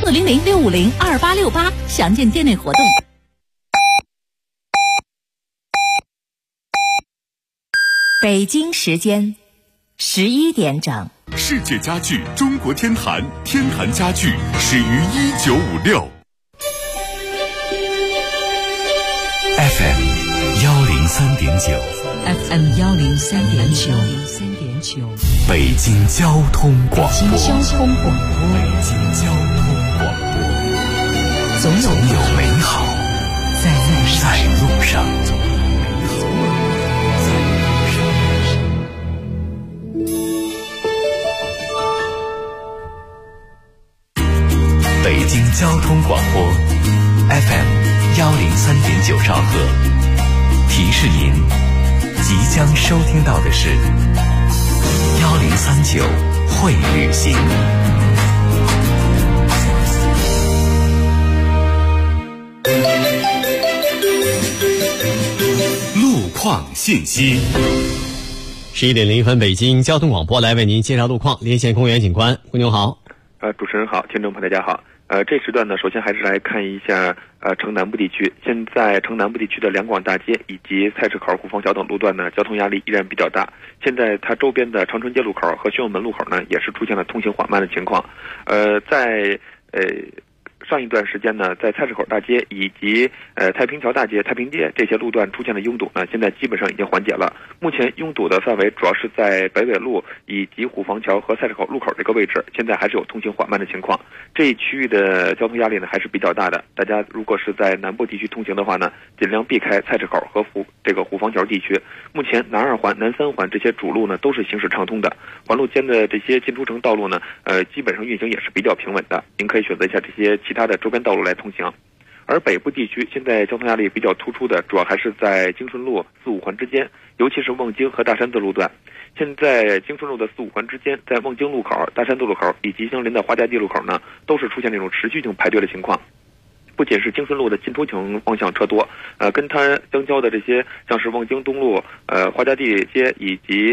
400-650-2868，详见店内活动。北京时间11点整。 世界家具中国天坛，天坛家具始于1956。FM 103.9，FM 103.9， 北京交通广播， 北京交通广播，总有美好在路上。北京交通广播 FM 103.9兆赫，提示您即将收听到的是1039会旅行。路况信息。 11点01分，北京交通广播来为您介绍路况。连线公园警官，姑牛好。 主持人好，听众朋友大家好。这时段呢，首先还是来看一下城南部地区。现在城南部地区的两广大街以及菜市口、虎坊桥等路段呢，交通压力依然比较大。现在它周边的长春街路口和宣武门路口呢，也是出现了通行缓慢的情况。上一段时间呢，在菜市口大街以及太平桥大街、太平街这些路段出现的拥堵呢，现在基本上已经缓解了。目前拥堵的范围主要是在北纬路以及虎坊桥和菜市口路口这个位置，现在还是有通行缓慢的情况。这一区域的交通压力呢还是比较大的。大家如果是在南部地区通行的话呢，尽量避开菜市口和虎坊桥地区。目前南二环、南三环这些主路呢都是行驶畅通的，环路间的这些进出城道路呢，基本上运行也是比较平稳的。您可以选择一下这些其他的周边道路来通行。而北部地区现在交通压力比较突出的，主要还是在京顺路、四五环之间，尤其是望京和大山子路段。现在京顺路的四五环之间，在望京路口、大山子路口以及相邻的花家地路口呢，都是出现这种持续性排队的情况。不仅是京顺路的进出城方向车多，跟它相交的这些像是望京东路、花家地街以及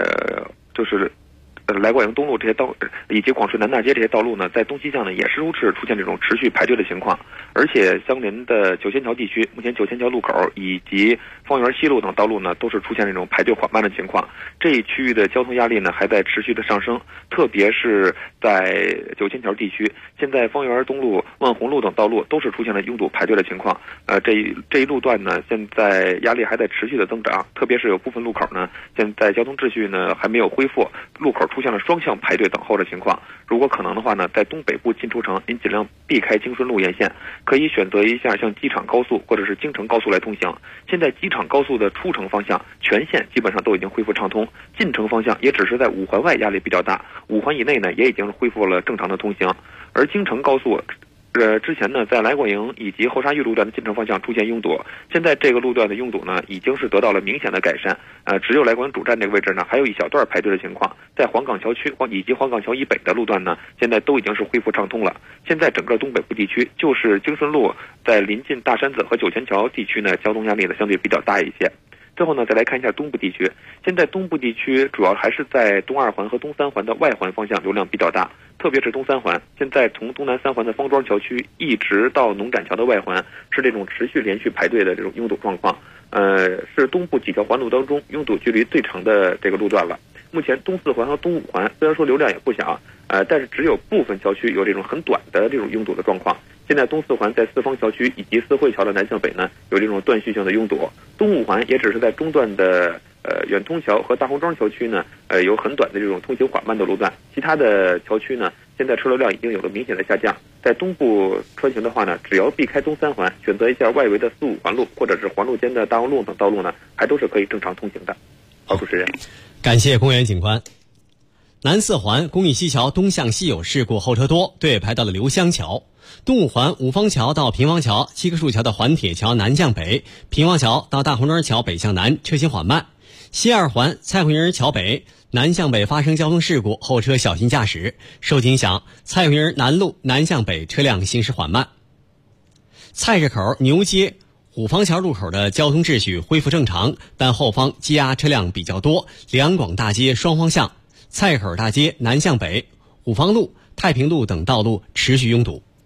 来广营东路这些道以及广顺南大街这些道路呢，在东西向呢也是如此出现这种持续排队的情况。而且相邻的九仙桥地区，目前九仙桥路口以及方圆西路等道路呢，都是出现这种排队缓慢的情况。这一区域的交通压力呢还在持续的上升，特别是在九仙桥地区，现在方圆东路、万红路等道路都是出现了拥堵排队的情况。这一路段呢，现在压力还在持续的增长，特别是有部分路口呢，现在交通秩序呢还没有恢复，路口出现了双向排队等候的情况。如果可能的话呢，在东北部进出城，您尽量避开京顺路沿线，可以选择一下像机场高速或者是京承高速来通行。现在机场高速的出城方向全线基本上都已经恢复畅通，进城方向也只是在五环外压力比较大，五环以内呢也已经恢复了正常的通行。而京承高速之前呢，在来广营以及后沙峪路段的进城方向出现拥堵，现在这个路段的拥堵呢，已经是得到了明显的改善。只有来广营主站这个位置呢，还有一小段排队的情况。在黄岗桥区以及黄岗桥以北的路段呢，现在都已经是恢复畅通了。现在整个东北部地区，就是京顺路在临近大山子和九仙桥地区呢，交通压力呢相对比较大一些。最后呢，再来看一下东部地区。现在东部地区主要还是在东二环和东三环的外环方向流量比较大，特别是东三环。现在从东南三环的方庄桥区一直到农展桥的外环，是这种持续连续排队的这种拥堵状况。是东部几条环路当中拥堵距离最长的这个路段了。目前东四环和东五环虽然说流量也不小，但是只有部分桥区有这种很短的这种拥堵的状况。现在东四环在四方桥区以及四惠桥的南向北呢，有这种断续性的拥堵。东五环也只是在中段的远通桥和大红庄桥区呢，有很短的这种通行缓慢的路段。其他的桥区呢，现在车流量已经有了明显的下降。在东部穿行的话呢，只要避开东三环，选择一下外围的四五环路或者是环路间的大望路等道路呢，还都是可以正常通行的。好，主持人， 感谢公园警官。南四环公益西桥东向西有事故，后车多，队排到了刘香桥。东五环五方桥到平房桥、七棵树桥的环铁桥南向北，平房桥到大红庄桥北向南，车行缓慢。西二环蔡慧营桥北南向北发生交通事故，后车小心驾驶。受影响，蔡慧营南路南向北车辆行驶缓慢。菜市口牛街虎坊桥路口的交通秩序恢复正常，但后方积压车辆比较多，两广大街双方向、菜市口大街南向北、虎坊路、太平路等道路持续拥堵。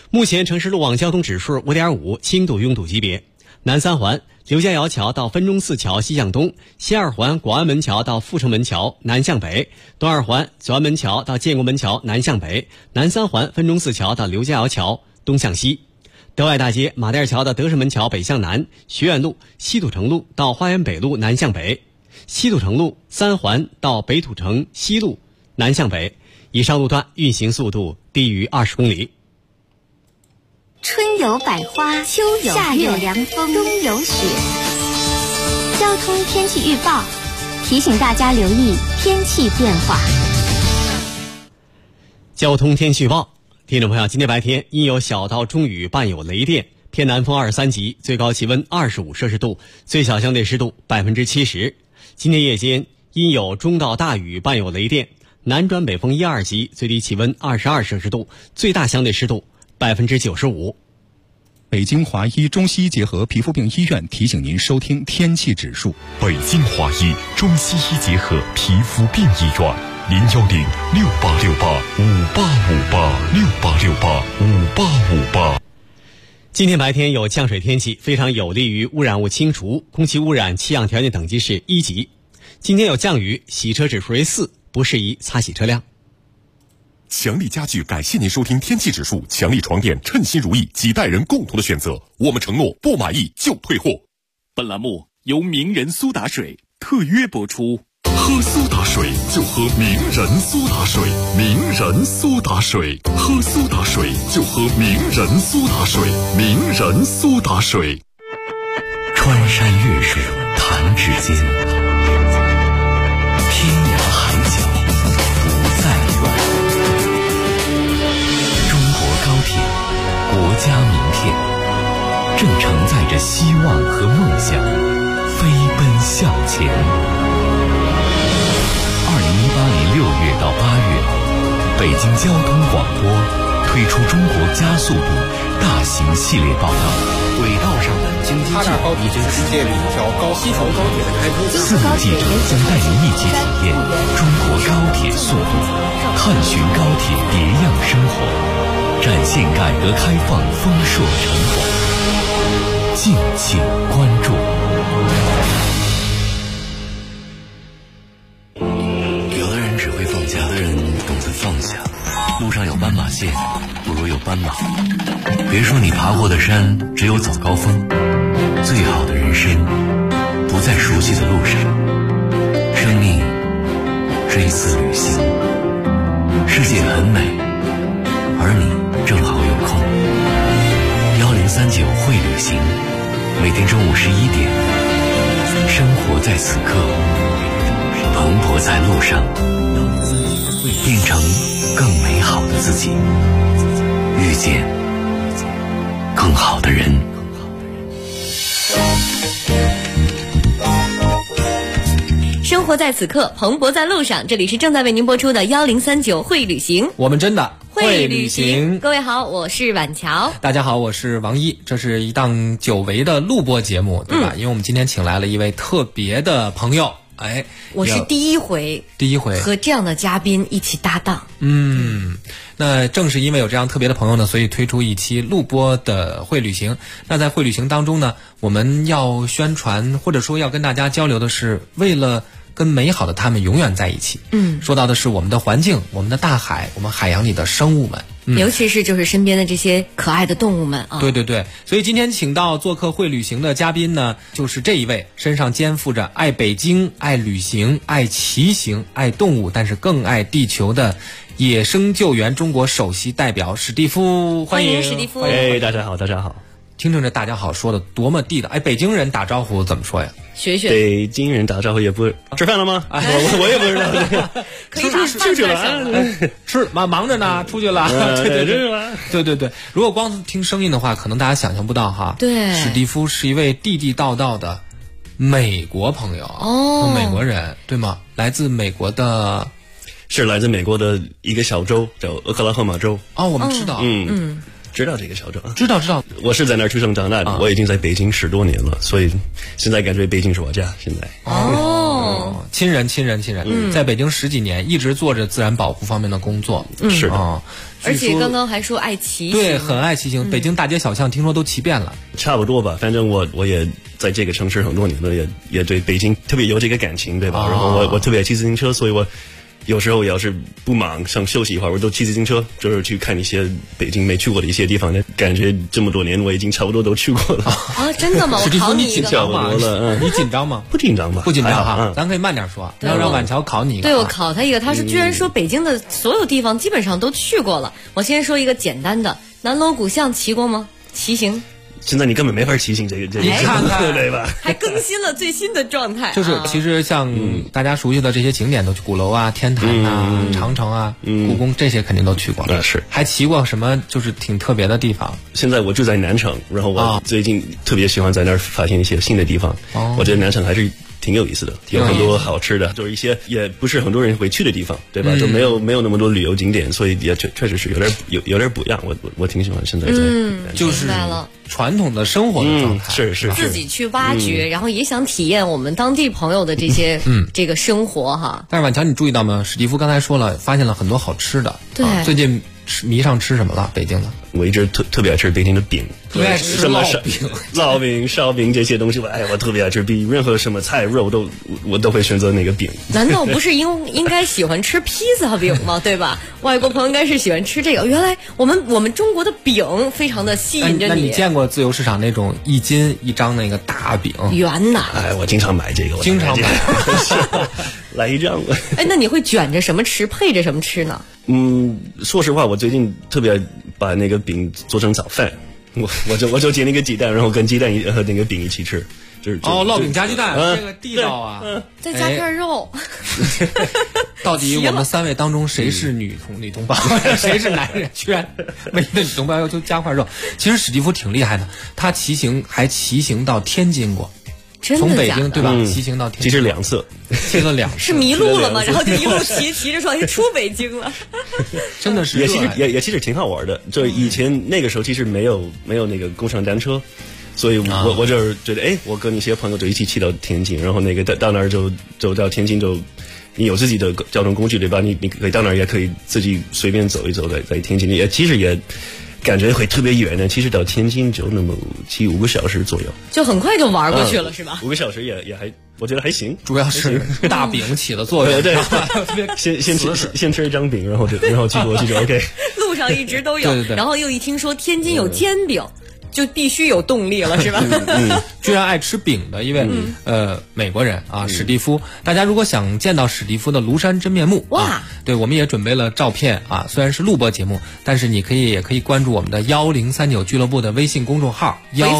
目前城市路网交通指数 5.5， 轻度拥堵级别。南三环刘家窑桥到分钟寺桥西向东，西二环广安门桥到阜成门桥南向北，东二环左安门桥到建国门桥南向北，南三环分钟寺桥到刘家窑桥东向西。德外大街马甸桥到德胜门桥北向南，学院路西土城路到花园北路南向北，西土城路三环到北土城西路南向北。以上路段运行速度低于20公里。 春有百花，秋有夏有凉风，冬有雪。交通天气预报提醒大家留意天气变化。 交通天气预报，听众朋友，今天白天因有小到中雨伴有雷电，偏南风23级，最高气温25摄氏度，最小相对湿度70%。今天夜间因有中到大雨伴有雷电，南转北风1、2级，最低气温22摄氏度，最大相对湿度95%。 北京华医中西医结合皮肤病医院提醒您收听天气指数。 北京华医中西医结合皮肤病医院，0106868585858，686858。 今天白天有降水天气，非常有利于污染物清除，空气污染气象条件等级是1级。今天有降雨，洗车指数为4，不适宜擦洗车辆。 强力家具感谢您收听天气指数，强力床垫称心如意，几代人共同的选择，我们承诺不满意就退货。 本栏目由名人苏打水特约播出。 喝苏打水就喝名人苏打水，名人苏打水，喝苏打水就喝名人苏打水，名人苏打水。 穿山越水弹指间，天涯海角不再远。中国高铁，国家名片，正承载着希望和梦想，飞奔向前。2018年6月到8月，北京交通广播推出中国加速度大型系列报道，轨道上的经济计划已经世界里一条西条高铁的开通。4名记者将带您一起体验中国高铁速度，探寻高铁别样生活，展现改革开放丰硕成果。敬请关注。放下，路上有斑马线，不如有斑马。别说你爬过的山只有早高峰，最好的人生不在熟悉的路上。生命是一次旅行，世界很美，而你正好有空。1039会旅行，每天中午11点，生活在此刻，蓬勃在路上。变成更美好的自己，遇见更好的人。 生活在此刻，蓬勃在路上。这里是正在为您播出的1039会旅行， 我们真的会旅行。 各位好，我是婉乔。 大家好，我是王一。这是一档久违的录播节目，对吧？因为我们今天请来了一位特别的朋友。 我是第一回和这样的嘉宾一起搭档。 那正是因为有这样特别的朋友呢，所以推出一期录播的会旅行。那在会旅行当中呢，我们要宣传或者说要跟大家交流的是，为了跟美好的他们永远在一起。说到的是我们的环境，我们的大海，我们海洋里的生物们。 尤其是就是身边的这些可爱的动物们啊。 对对对，所以今天请到做客会旅行的嘉宾呢，就是这一位身上肩负着爱北京、爱旅行、爱骑行、爱动物，但是更爱地球的野生救援中国首席代表史蒂夫。 欢迎史蒂夫。 大家好，大家好。 听着这大家好说的多么地道。北京人打招呼怎么说呀？ 学学。 北京人打招呼也不吃饭了吗？我也不知道。 可以出去了， 吃忙着呢，出去了。对。如果光听声音的话，可能大家想象不到哈。 对， 史蒂夫是一位地地道道的美国朋友美国人对吗？来自美国的， 是来自美国的一个小州叫俄克拉荷马州。 我们知道， 知道这个小州啊？ 知道。 我是在那儿出生长大的，我已经在北京10多年了，所以现在感觉北京是我家。现在亲人，在北京10几年，一直做着自然保护方面的工作。 是啊， 而且刚刚还说爱骑行， 对，很爱骑行。北京大街小巷听说都骑遍了。 差不多吧，反正我也在这个城市很多年了，也对北京特别有这个感情，对吧？然后我特别爱骑自行车，所以我有时候要是不忙想休息一会儿，我都骑自行车，就是去看一些北京没去过的一些地方。感觉这么多年我已经差不多都去过了。 啊，真的吗？我考你一个。 差不多了， 你紧张吗？ 不紧张吧？ 不紧张哈，咱可以慢点说，让婉乔考你一个。 对，我考他一个，他是居然说北京的所有地方基本上都去过了。我先说一个简单的，南锣鼓巷骑过吗？骑行。 现在你根本没法骑行这个你看看对吧？ 还更新了最新的状态。 就是其实像大家熟悉的这些景点都去，鼓楼啊、天坛啊、长城啊、故宫这些肯定都去过。 是。 还骑过什么就是挺特别的地方？ 现在我住在南城，然后我最近特别喜欢在那儿发现一些新的地方。我觉得南城还是挺有意思的，有很多好吃的，就是一些也不是很多人会去的地方，对吧？就没有那么多旅游景点，所以也确实是有点不一样。我挺喜欢现在在就是传统的生活的状态， 是自己去挖掘，然后也想体验我们当地朋友的这些这个生活哈。 但是婉乔，你注意到吗？史蒂夫刚才说了，发现了很多好吃的。 对， 最近迷上吃什么了？北京的， 我一直特别爱吃北京的饼， 特别爱吃什么烙饼、烧饼这些东西，我特别爱吃，比任何什么菜肉我都会选择那个饼。 难道不是应该喜欢吃披萨饼吗？对吧？外国朋友应该是喜欢吃这个。原来我们中国的饼非常的吸引着你。 那你见过自由市场那种1斤1张那个大饼？ 圆的。 我经常买这个， 经常买， 来一张。 那你会卷着什么吃，配着什么吃呢？ 说实话，我最近特别把那个饼做成早饭，我就煎那个鸡蛋，然后跟鸡蛋和那个饼一起吃。 烙饼加鸡蛋，这个地道啊！ 再加片肉。 到底我们3位当中谁是女同胞，谁是男人？居然唯一的女同胞要求加块肉。其实史蒂夫挺厉害的，他骑行到天津过。从北京对吧？骑行到天津， 其实2次， 骑了2次， 是迷路了吗？然后就一路骑着说出北京了， 真的是也其实挺好玩的。就以前那个时候其实没有那个共享单车，所以我就是觉得，我跟一些朋友就一起骑到天津，然后那个到那儿就到天津就。你有自己的交通工具对吧？你可以到那儿也可以自己随便走一走，在天津其实也。感觉会特别远呢，其实到天津就那么骑5个小时左右， 就很快就玩过去了，是吧 ？5个小时也还，我觉得还行。 主要是大饼起了作用， 对，先吃一张饼，然后骑过去就 OK。 路上一直都有， 对， 然后又一听说天津有煎饼。就必须有动力了，是吧？ 居然爱吃饼的一位美国人啊，史蒂夫。大家如果想见到史蒂夫的庐山真面目， 哇， 对，我们也准备了照片啊。虽然是录播节目，但是你也可以关注我们的1039俱乐部的微信公众号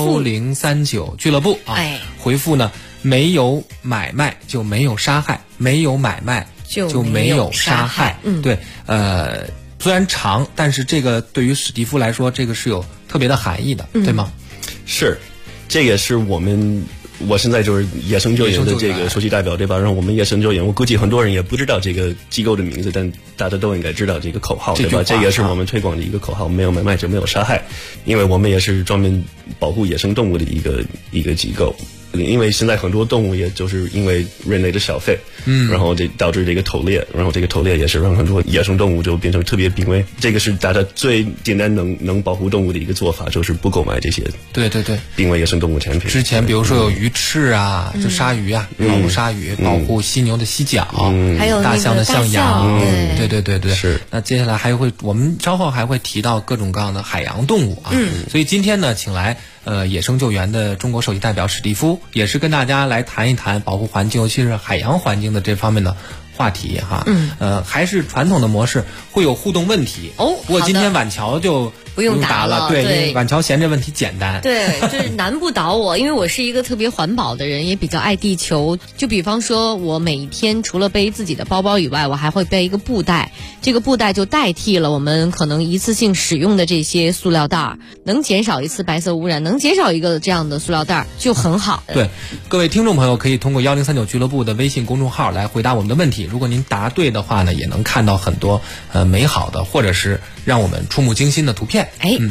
1039俱乐部啊。回复呢，没有买卖就没有杀害，没有买卖就没有杀害。对，虽然长，但是这个对于史蒂夫来说，这个是有特别的含义的，对吗？ 是，这也是我现在就是野生救援的这个首席代表，对吧？然后我们野生救援，我估计很多人也不知道这个机构的名字，但大家都应该知道这个口号，对吧？这也是我们推广的一个口号，没有买卖就没有杀害，因为我们也是专门保护野生动物的一个机构。因为现在很多动物也就是因为人类的消费，然后这导致这个偷猎，然后这个偷猎也是让很多野生动物就变成特别濒危。这个是大家最简单能保护动物的一个做法，就是不购买这些对濒危野生动物产品。 之前比如说有鱼翅啊，就鲨鱼啊，保护鲨鱼，保护犀牛的犀角， 还有大象的象牙，对， 是。 那接下来我们稍后还会提到各种各样的海洋动物啊。所以今天呢，请来野生救援的中国首席代表史蒂夫，也是跟大家来谈一谈保护环境，尤其是海洋环境的这方面的话题哈。还是传统的模式，会有互动问题哦。 不过今天婉乔就不用答了， 对，因为婉乔嫌这问题简单。 对，就是难不倒我，因为我是一个特别环保的人，也比较爱地球。就比方说，我每一天除了背自己的包包以外，我还会背一个布袋，这个布袋就代替了我们可能一次性使用的这些塑料袋，能减少一次白色污染，能减少一个这样的塑料袋就很好。 对，各位听众朋友可以通过1039俱乐部的微信公众号来回答我们的问题。如果您答对的话呢，也能看到很多美好的或者是让我们触目惊心的图片。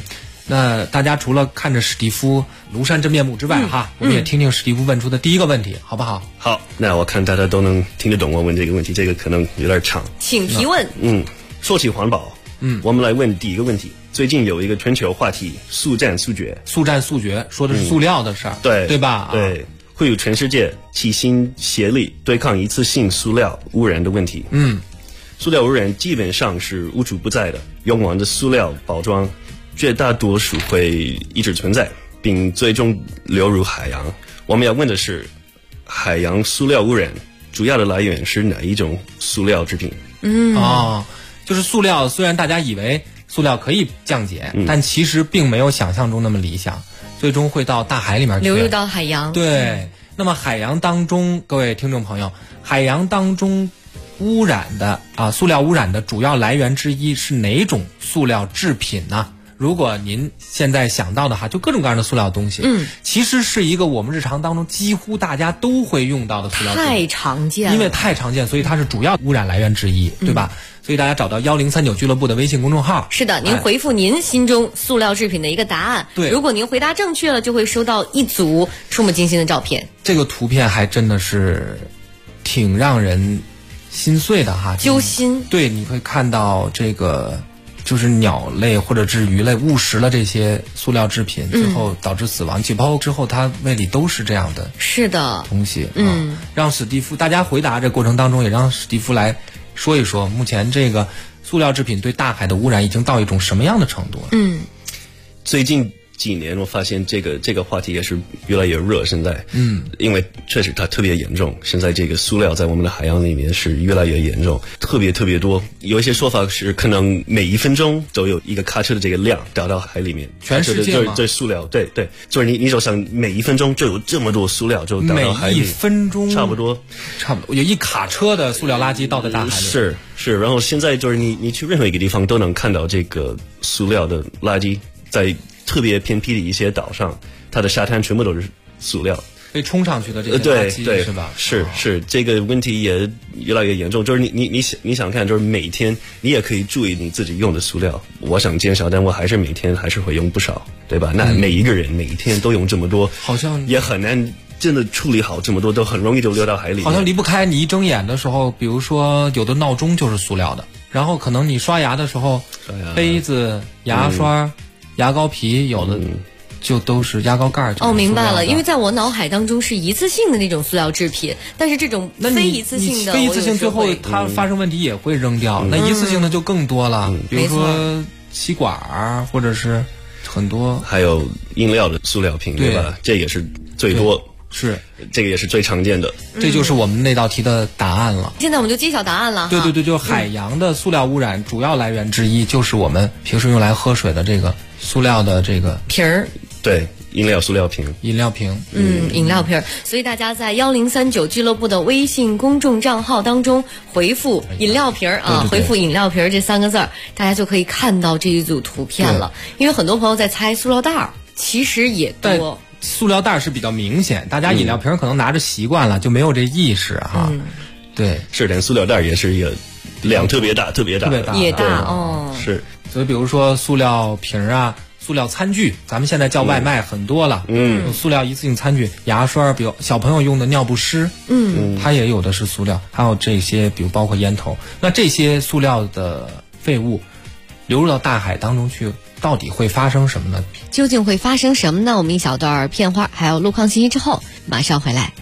那大家除了看着史蒂夫庐山真面目之外，我们也听听史蒂夫问出的第一个问题，好不好？ 好，那我看大家都能听得懂我问这个问题，这个可能有点长， 请提问。 说起环保，我们来问第一个问题。最近有一个全球话题，速战速决，说的是塑料的事儿，对吧？对，会有全世界齐心协力对抗一次性塑料污染的问题。塑料污染基本上是无处不在的，用完的塑料包装绝大多数会一直存在，并最终流入海洋。我们要问的是，海洋塑料污染主要的来源是哪一种塑料制品？ 就是塑料，虽然大家以为塑料可以降解，但其实并没有想象中那么理想，最终会到大海里面去， 流入到海洋。 对，那么海洋当中，各位听众朋友，海洋当中污染的塑料污染的主要来源之一是哪种塑料制品呢？如果您现在想到的就各种各样的塑料东西，其实是一个我们日常当中几乎大家都会用到的塑料制品， 太常见了， 因为太常见，所以它是主要污染来源之一，对吧？所以大家找到1039俱乐部的微信公众号， 是的，您回复您心中塑料制品的一个答案， 对， 如果您回答正确了，就会收到一组触目惊心的照片。 这个图片还真的是挺让人心碎的揪心。 对，你会看到这个就是鸟类或者是鱼类误食了这些塑料制品，最后导致死亡，解剖之后它胃里都是这样的， 是的东西。让史蒂夫，大家回答这过程当中也让史蒂夫来说一说，目前这个塑料制品对大海的污染已经到一种什么样的程度了？ 最近几年我发现这个话题也是越来越热，现在因为确实它特别严重，现在这个塑料在我们的海洋里面是越来越严重，特别多。有一些说法是可能每1分钟都有一个卡车的这个量掉到海里面， 全世界吗？ 对塑料，对，就是你就想每1分钟就有这么多塑料就掉到海里， 每1分钟差不多有一卡车的塑料垃圾倒在大海里。 是，然后现在就是你去任何一个地方都能看到这个塑料的垃圾，在特别偏僻的一些岛上，它的沙滩全部都是塑料被冲上去的这些垃圾， 对， 是吧？ 是，这个问题也越来越严重。就是你想看，就是每天你也可以注意你自己用的塑料。我想减少，但我还是每天还是会用不少，对吧？那每一个人每一天都用这么多， 好像也很难真的处理好这么多，都很容易就流到海里。 好像离不开你一睁眼的时候，比如说有的闹钟就是塑料的，然后可能你刷牙的时候，杯子、牙刷、牙膏皮有的就都是牙膏盖。 明白了，因为在我脑海当中是一次性的那种塑料制品，但是这种非一次性的， 非一次性最后它发生问题也会扔掉，那一次性的就更多了，比如说吸管或者是很多， 还有饮料的塑料瓶，对吧？这也是最多。 是， 这个也是最常见的， 这就是我们那道题的答案了。 现在我们就揭晓答案了。 对，就海洋的塑料污染主要来源之一就是我们平时用来喝水的这个塑料的这个瓶儿。 对，饮料塑料瓶。 饮料瓶。所以大家在1039俱乐部的微信公众账号当中回复饮料瓶回复饮料瓶这3个字儿，大家就可以看到这一组图片了。因为很多朋友在猜塑料袋儿，其实也多。 塑料袋是比较明显，大家饮料瓶可能拿着习惯了，就没有这意识对， 是，连塑料袋也是一个量特别大也大是。 所以比如说塑料瓶塑料餐具，咱们现在叫外卖很多了，有塑料一次性餐具，牙刷，比如小朋友用的尿不湿，它也有的是塑料，还有这些比如包括烟头，那这些塑料的废物流入到大海当中去，到底会发生什么呢？ 究竟会发生什么呢？我们一小段片花还有路况信息之后马上回来。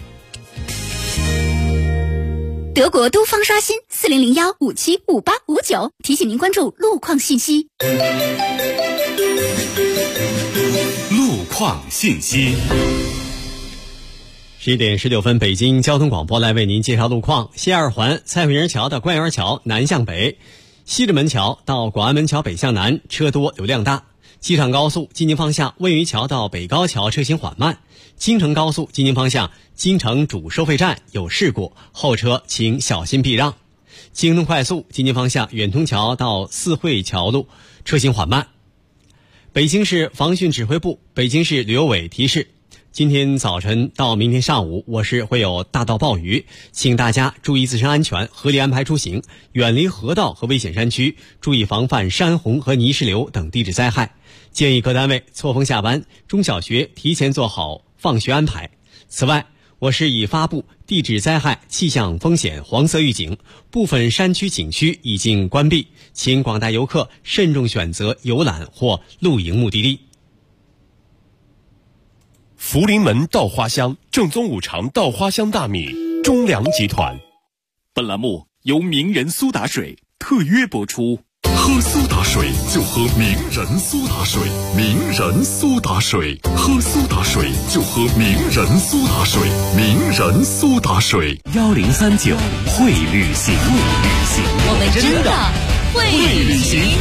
德国东方刷新4001575859，提醒您关注路况信息。 路况信息。 11点16分，北京交通广播来为您介绍路况。西二环蔡慧营桥到官园桥南向北，西直门桥到广安门桥北向南车多流量大。机场高速京津方向魏榆桥到北高桥车行缓慢。京承高速京津方向京承主收费站有事故，后车请小心避让。京通快速京津方向远通桥到四惠桥路车行缓慢。北京市防汛指挥部、北京市旅游委提示，今天早晨到明天上午我市会有大到暴雨，请大家注意自身安全，合理安排出行，远离河道和危险山区，注意防范山洪和泥石流等地质灾害。 建议各单位错峰下班，中小学提前做好放学安排。此外，我市已发布地质灾害气象风险黄色预警，部分山区景区已经关闭，请广大游客慎重选择游览或露营目的地。 福临门稻花香正宗五常稻花香大米，中粮集团。 本栏目由名人苏打水特约播出。 喝苏打水就喝名人苏打水，名人苏打水，喝苏打水就喝名人苏打水，名人苏打水。 1039会旅行， 我们真的会旅行。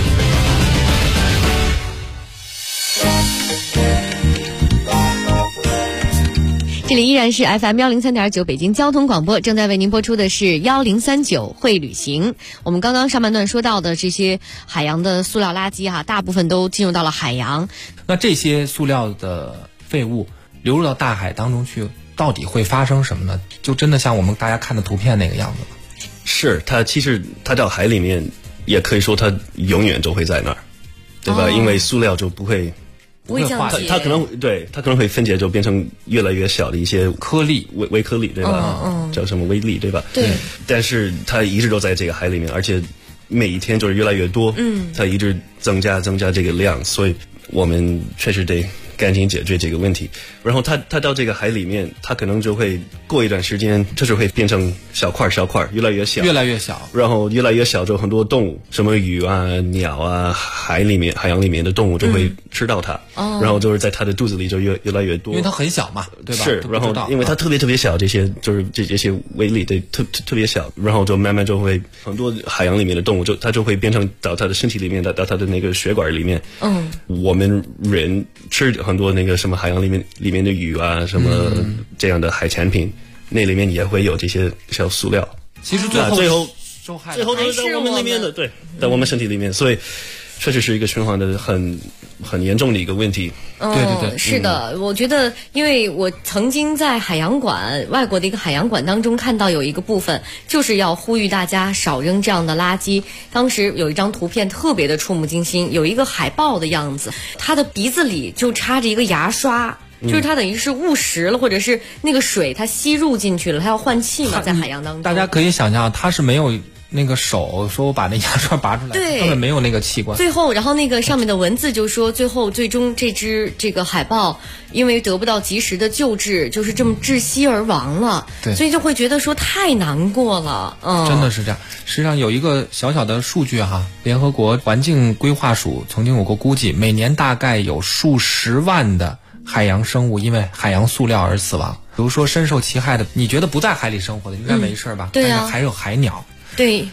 这里依然是 FM103.9 北京交通广播，正在为您播出的是1039会旅行。我们刚刚上半段说到的这些海洋的塑料垃圾大部分都进入到了海洋。 那这些塑料的废物流入到大海当中去，到底会发生什么呢？就真的像我们大家看的图片那个样子吗？ 是，其实它到海里面，也可以说它永远都会在那儿，对吧？因为塑料就不会降解， 它可能会分解，就变成越来越小的一些颗粒， 微颗粒，对吧？叫什么微粒，对吧？ 对。 但是它一直都在这个海里面，而且每一天就是越来越多，它一直增加这个量，所以我们确实得赶紧解决这个问题。然后它到这个海里面，它可能就会过一段时间，就是会变成小块，越来越小，然后越来越小，就很多动物，什么鱼啊、鸟啊，海洋里面的动物就会吃到它，然后就是在它的肚子里就越来越多， 因为它很小嘛，对吧？ 是，然后因为它特别小，这些就是这些微粒的特别小，然后就慢慢就会很多海洋里面的动物它就会变成到它的身体里面，到它的那个血管里面。我们人吃很多那个什么海洋里面的鱼啊，什么这样的海产品，那里面也会有这些小塑料。 其实最后受害都是在我们里面的，对，在我们身体里面，所以确实是一个循环的很严重的一个问题。 对， 是的，我觉得，因为我曾经在海洋馆，外国的一个海洋馆当中看到有一个部分，就是要呼吁大家少扔这样的垃圾。当时有一张图片特别的触目惊心，有一个海豹的样子，它的鼻子里就插着一个牙刷。就是它等于是误食了，或者是那个水它吸入进去了，它要换气嘛，在海洋当中。 大家可以想象，它是没有那个手说我把那牙刷拔出来， 对， 根本没有那个器官。 最后，然后那个上面的文字就说，最终这个海豹因为得不到及时的救治，就是这么窒息而亡了。 对， 所以就会觉得说太难过了。 真的是这样。实际上有一个小小的数据联合国环境规划署曾经有过估计，每年大概有数十万的海洋生物因为海洋塑料而死亡。比如说深受其害的，你觉得不在海里生活的应该没事吧？ 对啊。 但是还有海鸟。 对。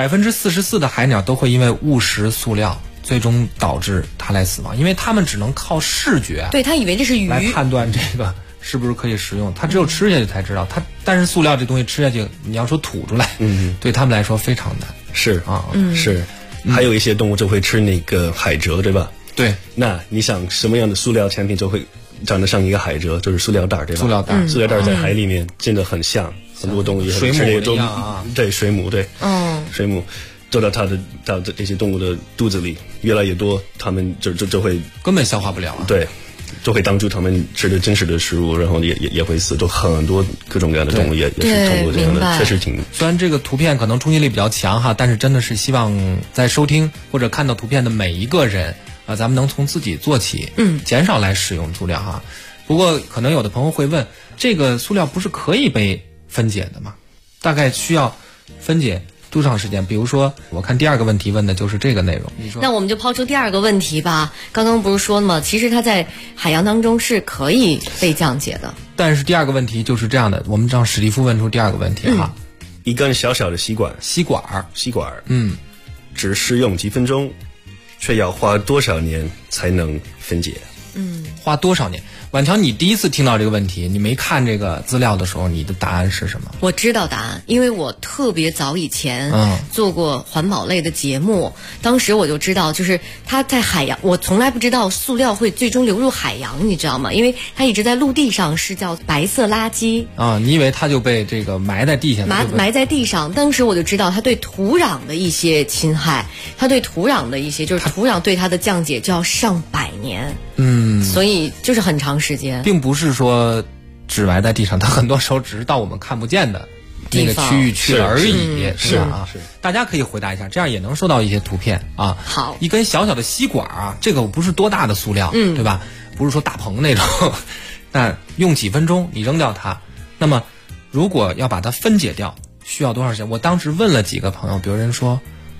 44%的海鸟都会因为误食塑料，最终导致它来死亡，因为它们只能靠视觉， 对，他以为这是鱼来判断这个是不是可以食用，它只有吃下去才知道。但是塑料这东西吃下去，你要说吐出来，对他们来说非常难。 是啊，是。还有一些动物就会吃那个海蜇，对吧？ 对。 那你想什么样的塑料产品就会长得像一个海蜇，就是塑料袋，对吧？塑料袋在海里面真的很像，很多动物也很水母一样啊。 对，水母，对，水母走到到这些动物的肚子里，越来越多，它们就会根本消化不了。 对。就会当助它们吃的真实的食物，然后也会死，都很多各种各样的动物也是通过这样的，确实挺。 虽然这个图片可能冲击力比较强但是真的是希望在收听或者看到图片的每一个人咱们能从自己做起，减少来使用塑料不过可能有的朋友会问，这个塑料不是可以被分解的吗？大概需要分解多长时间？比如说我看第二个问题问的就是这个内容。 那我们就抛出第二个问题吧。刚刚不是说了吗？其实它在海洋当中是可以被降解的。 但是第二个问题就是这样的，我们让史蒂夫问出第二个问题一根小小的吸管只适用几分钟，却要花多少年才能分解？ 花多少年？婉乔，你第一次听到这个问题，你没看这个资料的时候，你的答案是什么？ 我知道答案，因为我特别早以前做过环保类的节目，当时我就知道，就是它在海洋，我从来不知道塑料会最终流入海洋，你知道吗？因为它一直在陆地上是叫白色垃圾你以为它就被这个埋在地下， 埋在地上。当时我就知道它对土壤的一些侵害，它对土壤的一些就是土壤对它的降解就要上百年。所以就是很长时间， 并不是说只埋在地上，它很多时候只是到我们看不见的那个区域去了而已。是啊，大家可以回答一下，这样也能收到一些图片啊。 好， 一根小小的吸管啊，这个不是多大的塑料，对吧？不是说大棚那种，那用几分钟你扔掉它，那么如果要把它分解掉，需要多长时间？我当时问了几个朋友，比如人说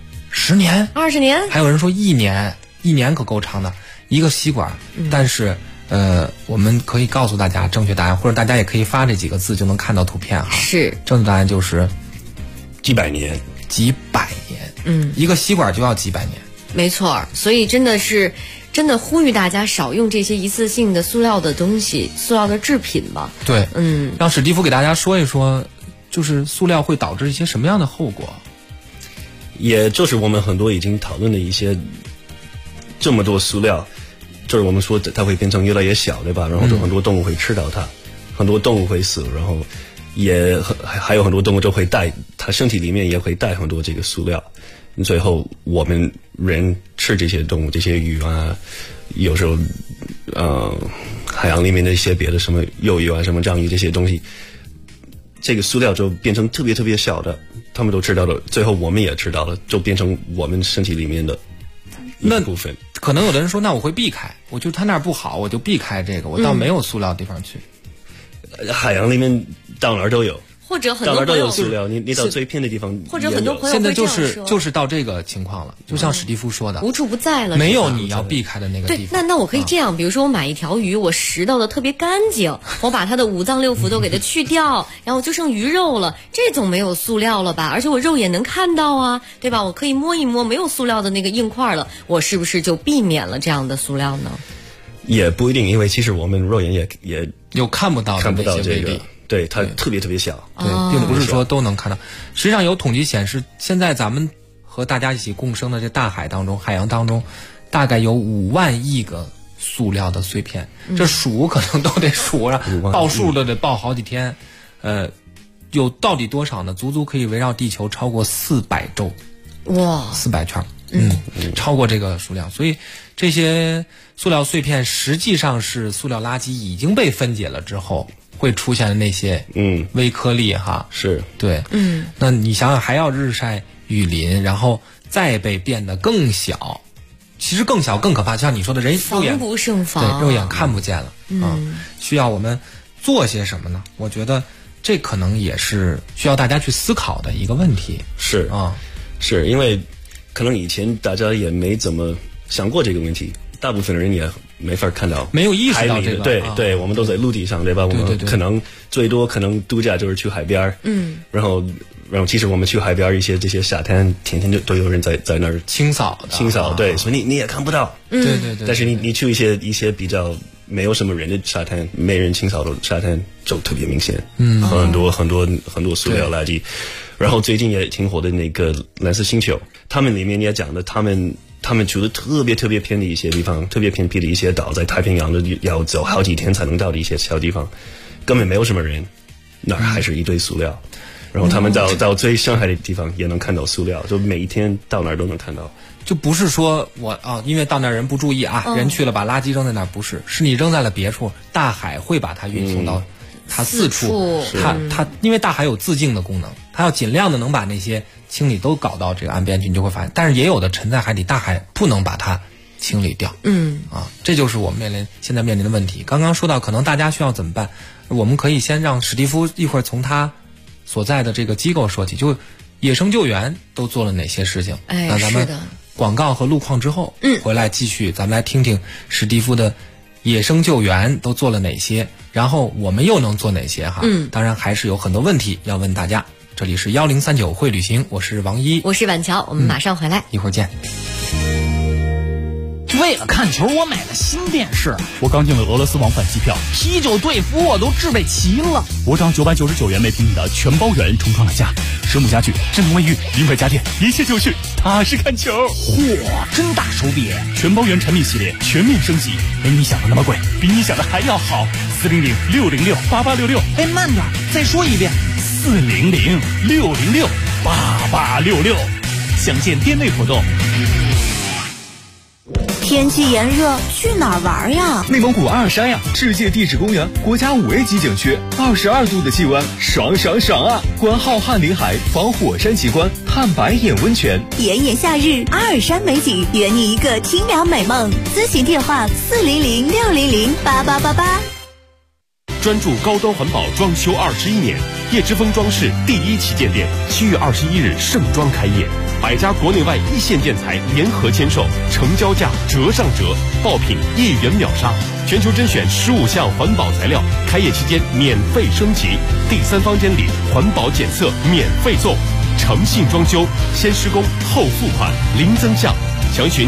10年、 20年， 还有人说1年，1年可够长的一个吸管。但是我们可以告诉大家正确答案，或者大家也可以发这几个字就能看到图片哈。 是， 正确答案就是几百年。 一个吸管就要几百年。 没错，所以真的呼吁大家少用这些一次性的塑料的东西，塑料的制品吧。 对，让史蒂夫给大家说一说，就是塑料会导致一些什么样的后果？ 也就是我们很多已经讨论的一些这么多塑料，就是我们说它会变成越来越小，对吧？然后就很多动物会吃到它，很多动物会死，然后也还有很多动物就会带，它身体里面也会带很多这个塑料。最后我们人吃这些动物，这些鱼啊，有时候海洋里面的一些别的什么鱿鱼啊、什么章鱼这些东西，这个塑料就变成特别特别小的，他们都吃到了，最后我们也吃到了，就变成我们身体里面的一部分。 可能有的人说，那我会避开，我就他那儿不好，我就避开这个，我到没有塑料的地方去。 海洋里面到哪儿都有。 或者很多到哪儿都有塑料，你到最偏的地方， 或者很多朋友现在就是到这个情况了，就像史蒂夫说的， 无处不在了， 没有你要避开的那个地方。对，那我可以这样，比如说我买一条鱼，我拾到的特别干净，我把它的5脏6腑都给它去掉，然后就剩鱼肉了，这种没有塑料了吧？而且我肉也能看到啊，对吧？我可以摸一摸没有塑料的那个硬块了，我是不是就避免了这样的塑料呢？ 也不一定，因为其实我们肉眼也有看不到这个。对，它特别特别小， 对，并不是说都能看到。实际上有统计显示，现在咱们和大家一起共生的这大海当中、海洋当中，大概有5万亿个塑料的碎片。这数可能都得数上，报数都得报好几天。有到底多少呢？足足可以围绕地球超过400周。 哇 ，400圈。超过这个数量，所以这些塑料碎片实际上是塑料垃圾已经被分解了之后会出现的那些微颗粒哈。 是， 对，那你想想还要日晒雨淋，然后再被变得更小，其实更小更可怕，就像你说的，人肉眼防不胜防， 对，肉眼看不见了需要我们做些什么呢？我觉得这可能也是需要大家去思考的一个问题。 是啊，是因为可能以前大家也没怎么想过这个问题，大部分人也没法看到， 没有意识到这个。 对，我们都在陆地上，对吧？我们可能最多可能度假就是去海边，然后其实我们去海边一些这些沙滩，天天都有人在那儿清扫， 对，所以你也看不到， 对。 但是你去一些比较没有什么人的沙滩，没人清扫的沙滩，就特别明显，很多塑料垃圾。然后最近也挺火的那个蓝色星球，他们里面也讲的，他们去了特别特别偏的一些地方，特别偏僻的一些岛，在太平洋的要走好几天才能到的一些小地方，根本没有什么人，那儿还是一堆塑料。然后他们到最深海的地方也能看到塑料，就每一天到哪儿都能看到。 就不是说因为到那儿人不注意人去了把垃圾扔在那儿，不是，是你扔在了别处，大海会把它运送到它四处，它因为大海有自净的功能，它要尽量的能把那些清理都搞到这个岸边去，你就会发现，但是也有的沉在海底，大海不能把它清理掉。这就是我们现在面临的问题。刚刚说到可能大家需要怎么办，我们可以先让史蒂夫一会儿从他所在的这个机构说起，就野生救援都做了哪些事情。那咱们广告和路况之后回来继续，咱们来听听史蒂夫的野生救援都做了哪些，然后我们又能做哪些哈？当然还是有很多问题要问大家。这里是1039会旅行，我是王一， 我是婉乔，我们马上回来， 一会儿见。 为了看球，我买了新电视， 我刚订了俄罗斯往返机票， 啤酒队服我都置备齐了。 我涨999元每平米的全包圆重创了价，蛇母家具、智能卫浴、名牌家电，一切就绪，踏实看球。 嚯，真大手笔！ 全包圆产品系列全面升级，没你想的那么贵，比你想的还要好。400-606-8866。 哎，慢点，再说一遍。 400-606-8866。详见店内活动。 天气炎热，去哪儿玩呀？ 内蒙古阿尔山呀，世界地质公园国家5A 级景区，22度的气温，爽爽爽啊！观浩瀚林海，访火山奇观，探白眼温泉。 炎炎夏日，阿尔山美景，圆你一个清凉美梦。咨询电话400-600-8888。 专注高端环保装修21年，叶之峰装饰第1旗舰店7月21日盛装开业，100家国内外一线建材联合签售，成交价折上折，爆品1元秒杀，全球甄选15项环保材料，开业期间免费升级，第3方监理环保检测免费送，诚信装修，先施工后付款，零增项，详询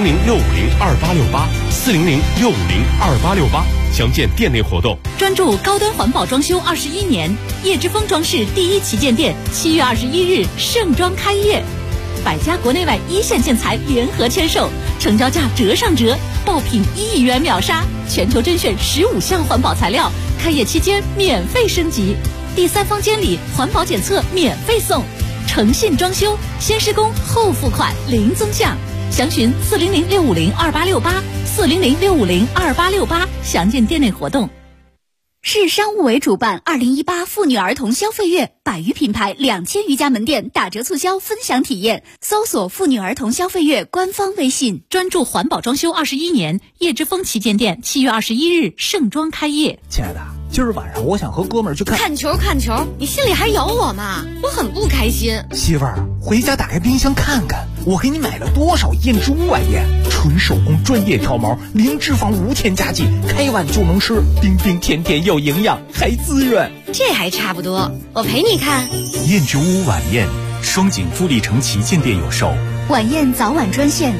400-650-2868，400-650-2868，详见店内活动。 专注高端环保装修21年，叶之峰装饰第1旗舰店7月21日盛装开业，100家国内外一线建材联合签售，成交价折上折，爆品1元秒杀，全球甄选15项环保材料，开业期间免费升级，第3方监理环保检测免费送，诚信装修，先施工后付款，零增项，详询400-650-2868，400-650-2868，详见店内活动。 市商务委主办2018妇女儿童消费月，100余品牌2000余家门店打折促销分享体验，搜索妇女儿童消费月官方微信。 专注环保装修21年，叶之峰旗舰店7月21日盛装开业。 亲爱的，今儿晚上我想和哥们儿去看球，你心里还有我吗？我很不开心。 媳妇儿，回家打开冰箱看看，我给你买了多少燕之屋晚宴，纯手工专业挑毛，零脂肪无添加剂，开碗就能吃，冰冰甜甜有营养，还滋润。 这还差不多，我陪你看。 燕之屋晚宴，双井富力城旗舰店有售。 晚宴早晚专线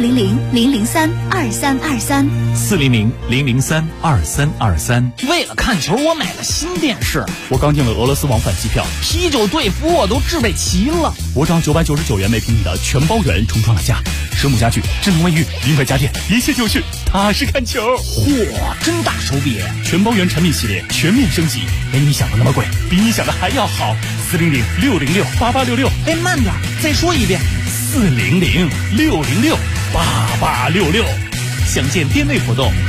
400-003-2323，400-003-2323。 为了看球，我买了新电视。 我刚订了俄罗斯往返机票， 啤酒队服我都置备齐了。 我找999元每平米的全包圆重创了价，蛇母家具、智能卫浴、名牌家电，一切就绪，踏实看球。 嚯，真大手笔！ 全包圆产品系列全面升级，没你想的那么贵，比你想的还要好。400-606-8866。 哎，慢点，再说一遍。 400-606-8866，详见店内活动。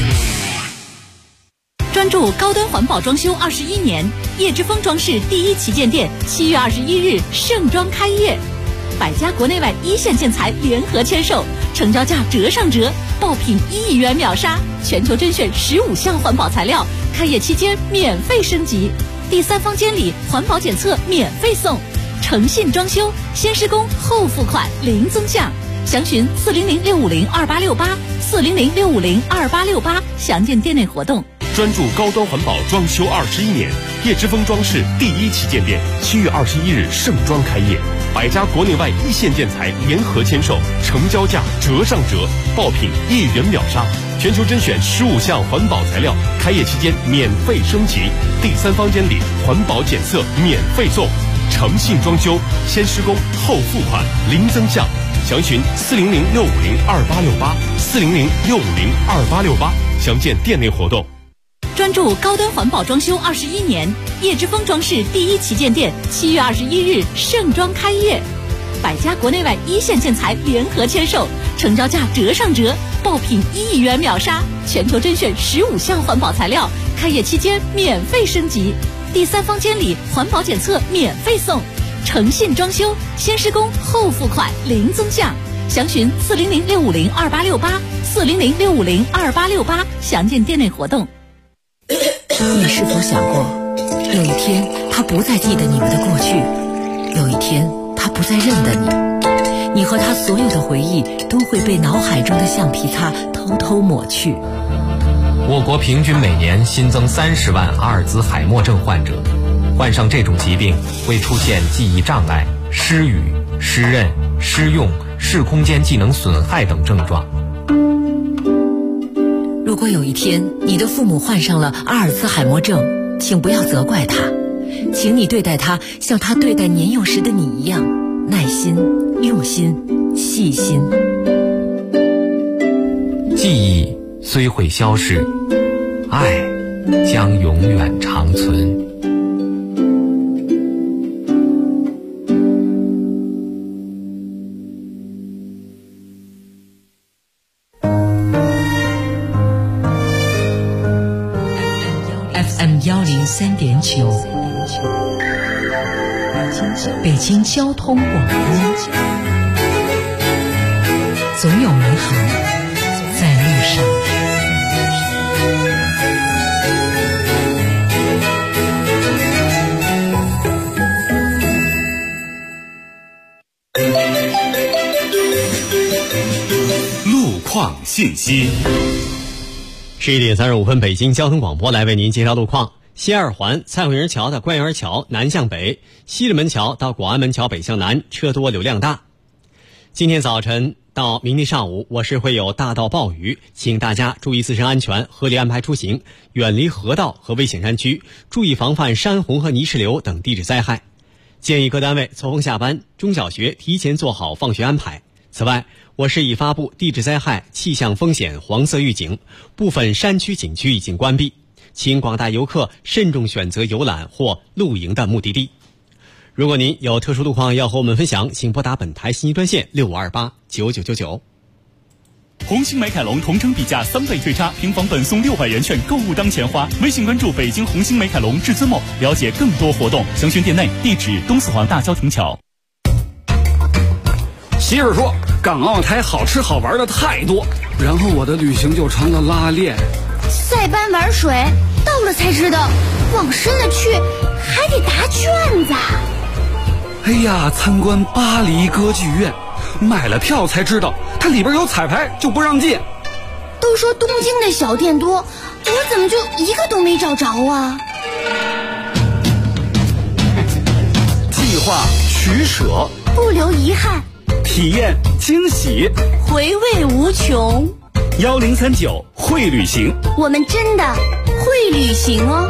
专注高端环保装修21年，叶之峰装饰第1旗舰店7月21日盛装开业，100家国内外一线建材联合签售，成交价折上折，爆品1元秒杀，全球甄选15项环保材料，开业期间免费升级，第3方监理环保检测免费送，诚信装修，先施工后付款，零增项，详询400-650-2868，400-650-2868，详见店内活动。 专注高端环保装修21年，叶之峰装饰第1旗舰店7月21日盛装开业，100家国内外一线建材联合签售，成交价折上折，爆品1元秒杀，全球甄选15项环保材料，开业期间免费升级，第3方监理环保检测免费送，诚信装修，先施工后付款，零增项，详询400-650-2868，400-650-2868，详见店内活动。 专注高端环保装修21年，叶之峰装饰第1旗舰店7月21日盛装开业，100家国内外一线建材联合签售，成交价折上折，爆品1元秒杀，全球甄选15项环保材料，开业期间免费升级，第3方监理环保检测免费送，诚信装修，先施工后付款，零增项，详询400-650-2868，400-650-2868，详见店内活动。 你是否想过，有一天他不再记得你们的过去，有一天他不再认得你，你和他所有的回忆都会被脑海中的橡皮擦偷偷抹去。 我国平均每年新增30万阿尔兹海默症患者，患上这种疾病会出现记忆障碍、失语、失认、失用、视空间技能损害等症状。 如果有一天你的父母患上了阿尔兹海默症，请不要责怪他，请你对待他像他对待年幼时的你一样，耐心、用心、细心。 记忆虽会消逝，爱将永远长存。 FM103.9，北京交通广播，总有美好在路上。 路况信息。 11点35分，北京交通广播来为您介绍路况。西二环蔡慧营桥的官园桥南向北，西直门桥到广安门桥北向南车多流量大。今天早晨到明天上午，我市会有大到暴雨，请大家注意自身安全，合理安排出行，远离河道和危险山区，注意防范山洪和泥石流等地质灾害。建议各单位错峰下班，中小学提前做好放学安排。此外，我市已发布地质灾害气象风险黄色预警，部分山区景区已经关闭，请广大游客慎重选择游览或露营的目的地。如果您有特殊路况要和我们分享，请拨打本台信息专线65289999。 红星美凯龙同城比价3倍退差，平房本送600元券，购物当钱花。微信关注北京红星美凯龙至尊梦，了解更多活动。详询店内，地址东四环大郊亭桥。 媳妇说港澳台好吃好玩的太多，然后我的旅行就成了拉练。 塞班玩水，到了才知道，往深了去还得答卷子。 哎呀，参观巴黎歌剧院，买了票才知道它里边有彩排，就不让进。 都说东京的小店多，我怎么就一个都没找着啊？ 计划取舍， 不留遗憾， 体验惊喜， 回味无穷。 1039会旅行， 我们真的会旅行哦。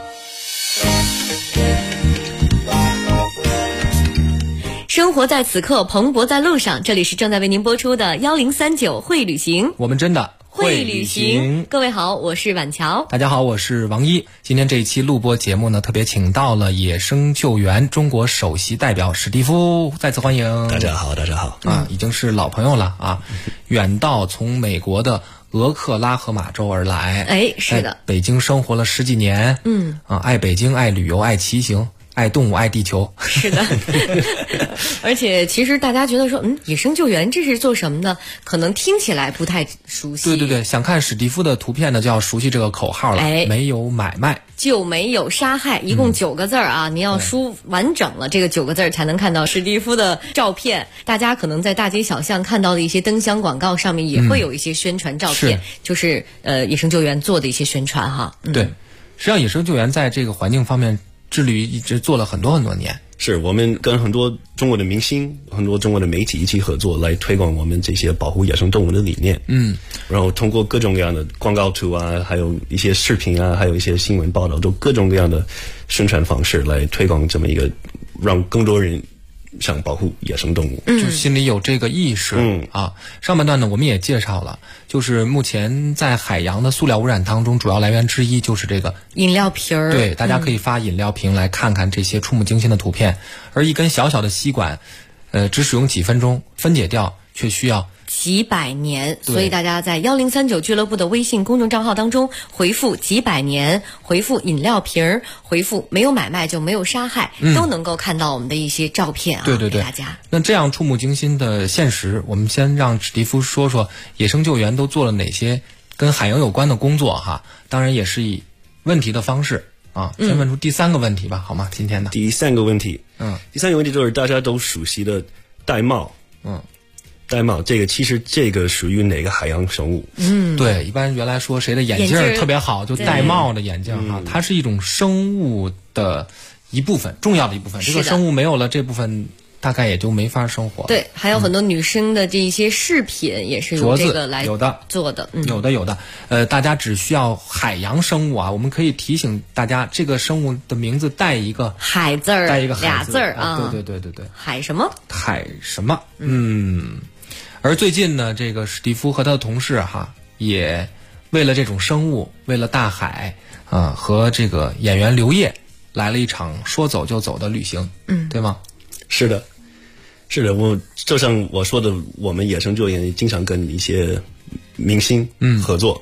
生活在此刻，蓬勃在路上。这里是正在为您播出的1039会旅行， 我们真的会旅行。各位好，我是婉乔。 大家好，我是王一。今天这一期录播节目呢，特别请到了野生救援中国首席代表史蒂夫，再次欢迎。 大家好，大家好。 已经是老朋友了啊，远道从美国的俄克拉荷马州而来。 是的， 北京生活了10几年。爱北京，爱旅游，爱骑行，爱动物，爱地球。 是的。而且其实大家觉得说野生救援这是做什么的，可能听起来不太熟悉。 对，想看史蒂夫的图片呢，就要熟悉这个口号了。没有买卖就没有杀害，一共9个字啊，你要输完整了这个9个字才能看到史蒂夫的照片。大家可能在大街小巷看到的一些灯箱广告上面也会有一些宣传照片，就是野生救援做的一些宣传哈。 对，实际上野生救援在这个环境方面致力于一直做了很多年。 是我们跟很多中国的明星、很多中国的媒体一起合作，来推广我们这些保护野生动物的理念。然后通过各种各样的广告图啊，还有一些视频啊，还有一些新闻报道，都各种各样的宣传方式来推广这么一个，让更多人想保护野生动物， 就心里有这个意识。上半段呢，我们也介绍了，就是目前在海洋的塑料污染当中，主要来源之一就是这个饮料瓶儿。 对，大家可以发饮料瓶来看看这些触目惊心的图片。而一根小小的吸管，只使用几分钟分解掉，却需要几百年。所以大家在1039俱乐部的微信公众账号当中回复几百年，回复饮料瓶儿，回复没有买卖就没有杀害，都能够看到我们的一些照片啊。 对， 给大家。 那这样触目惊心的现实，我们先让史蒂夫说说野生救援都做了哪些跟海洋有关的工作哈。当然也是以问题的方式啊，先问出第3个问题吧，好吗？今天的第3个问题，第3个问题就是大家都熟悉的玳瑁。玳瑁其实这个属于哪个海洋生物？ 对，一般原来说谁的眼镜特别好，就玳瑁的眼镜哈，它是一种生物的一部分，重要的一部分。这个生物没有了这部分，大概也就没法生活。 对，还有很多女生的这些饰品也是由这个来做的。 有的。大家只需要海洋生物啊，我们可以提醒大家，这个生物的名字带一个海字儿， 带一个海字儿啊。 对。 海什么？ 海什么？而最近呢，这个史蒂夫和他的同事也为了这种生物，为了大海和这个演员刘烨来了一场说走就走的旅行，对吗？ 是的，就像我说的，我们野生救援经常跟一些明星合作，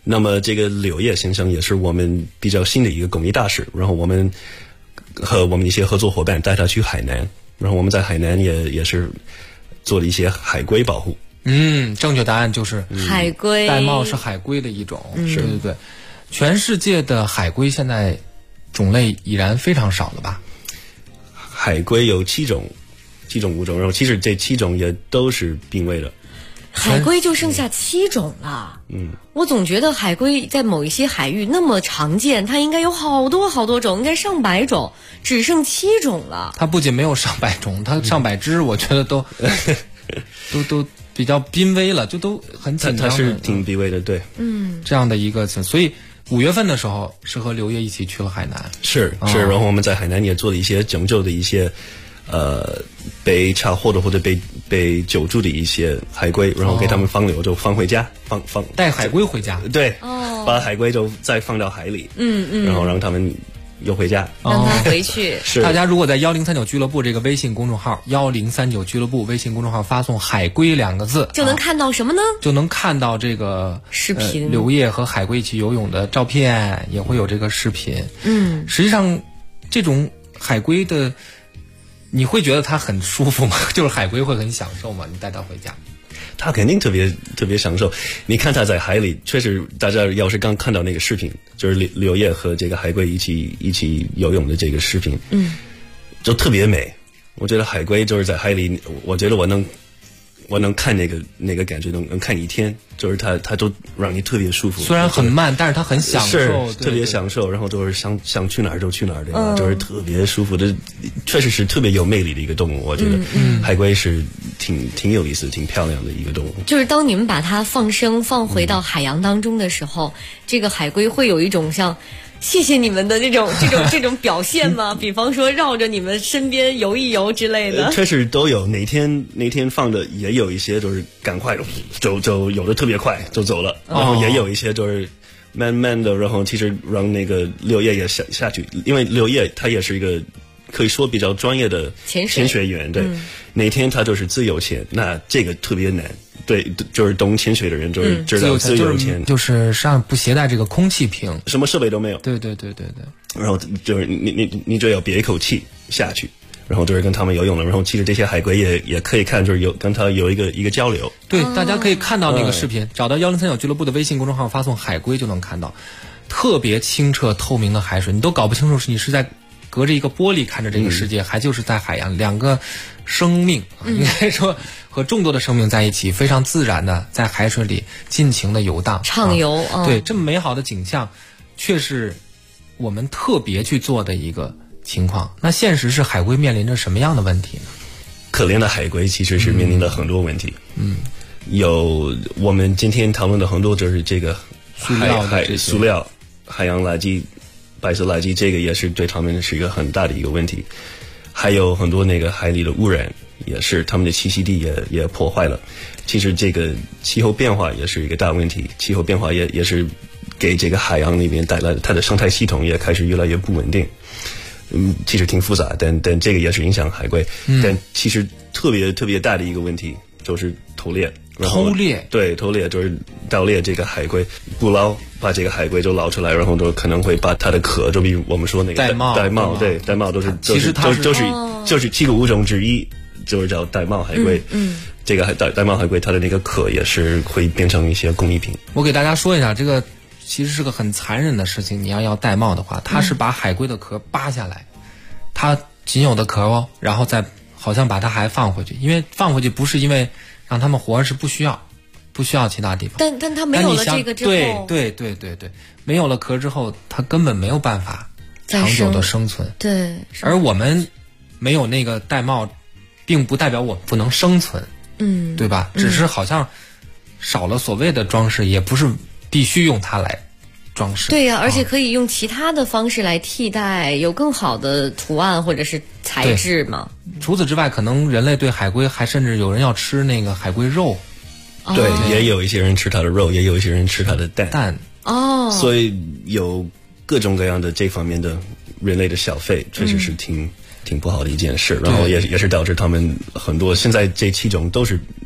那么这个柳叶先生也是我们比较新的一个公益大使，然后我们和我们一些合作伙伴带他去海南，然后我们在海南也是做了一些海龟保护。 正确答案就是海龟， 玳瑁是海龟的一种。对对对，全世界的海龟现在种类已然非常少了吧？ 海龟有7种物种，然后其实这7种也都是濒危的。 海龟就剩下7种了。我总觉得海龟在某一些海域那么常见，它应该有好多好多种，应该上百种，只剩7种了。 它不仅没有上百种，它上百只，我觉得都比较濒危了，就都很紧张。 它是挺濒危的，对。 这样的一个，所以5月份的时候是和刘烨一起去了海南。 是，然后我们在海南也做了一些拯救的一些被查获的或者被救助的一些海龟，然后给他们放流，就放回家，放带海龟回家。 对，把海龟就再放到海里，然后让他们又回家， 让他回去。 是， 大家如果在1039俱乐部这个微信公众号1039俱乐部微信公众号发送海龟2个字， 就能看到什么呢？ 就能看到这个视频， 刘烨和海龟一起游泳的照片，也会有这个视频。实际上这种海龟的，你会觉得它很舒服吗？就是海龟会很享受吗？你带它回家， 他肯定特别享受。你看他在海里，确实，大家要是刚看到那个视频，就是刘烨和这个海龟一起游泳的这个视频，就特别美。我觉得海龟就是在海里，我觉得我能看那个感觉，能看一天，就是它就让你特别舒服。 虽然很慢，但是它很享受， 特别享受。然后就是想去哪儿就去哪儿，对吧？就是特别舒服的，确实是特别有魅力的一个动物。我觉得海龟是挺有意思、挺漂亮的一个动物。 就是当你们把它放回到海洋当中的时候，这个海龟会有一种像谢谢你们的这种表现吗？比方说绕着你们身边游一游之类的。 确实都有，哪天放的也有一些就是赶快就有的特别快就走了，然后也有一些就是慢慢的，然后其实让那个刘烨也下去，因为刘烨他也是一个可以说比较专业的潜水员，对，哪天他就是自由潜，那这个特别难。对，就是懂潜水的人就是知道自由潜， 就是上不携带这个空气瓶， 什么设备都没有。 对。 然后就是你就要憋一口气下去，然后就是跟他们游泳了。然后其实这些海龟也可以看，就是跟他有一个交流。 对，大家可以看到那个视频，找到1039俱乐部的微信公众号，发送海龟就能看到，特别清澈透明的海水，你都搞不清楚你是在隔着一个玻璃看着这个世界，还就是在海洋，两个生命，应该说和众多的生命在一起，非常自然的在海水里尽情的游荡畅游。 对，这么美好的景象，却是我们特别去做的一个情况。那现实是海龟面临着什么样的问题呢？ 可怜的海龟其实是面临的很多问题。有我们今天讨论的很多就是这个塑料、海洋垃圾、白色垃圾，这个也是对他们是一个很大的一个问题。还有很多那个海里的污染，也是他们的栖息地也破坏了。其实这个气候变化也是一个大问题，气候变化也是给这个海洋里面带来它的生态系统也开始越来越不稳定。其实挺复杂，但这个也是影响海龟。但其实特别大的一个问题就是偷猎。 偷猎， 对，偷猎就是盗猎这个海龟，捕捞，把这个海龟就捞出来，然后都可能会把它的壳，就比如我们说那个玳瑁，对，玳瑁都是， 其实它就是7个物种之一，就是叫玳瑁海龟。这个玳瑁海龟它的那个壳也是会变成一些工艺品。 我给大家说一下，这个其实是个很残忍的事情。你要玳瑁的话，它是把海龟的壳扒下来，它仅有的壳哦，然后再好像把它还放回去，因为放回去不是因为让他们活，是不需要其他地方。 但它没有了这个之后， 对，没有了壳之后，它根本没有办法长久的生存。 对， 而我们没有那个玳瑁，并不代表我不能生存，对吧？只是好像少了所谓的装饰，也不是必须用它来装饰。 对呀，而且可以用其他的方式来替代，有更好的图案或者是材质嘛。 除此之外，可能人类对海龟还甚至有人要吃那个海龟肉。 对，也有一些人吃它的肉，也有一些人吃它的蛋。所以有各种各样的这方面的人类的消费，确实是挺不好的一件事。然后也是导致他们很多现在这7种都是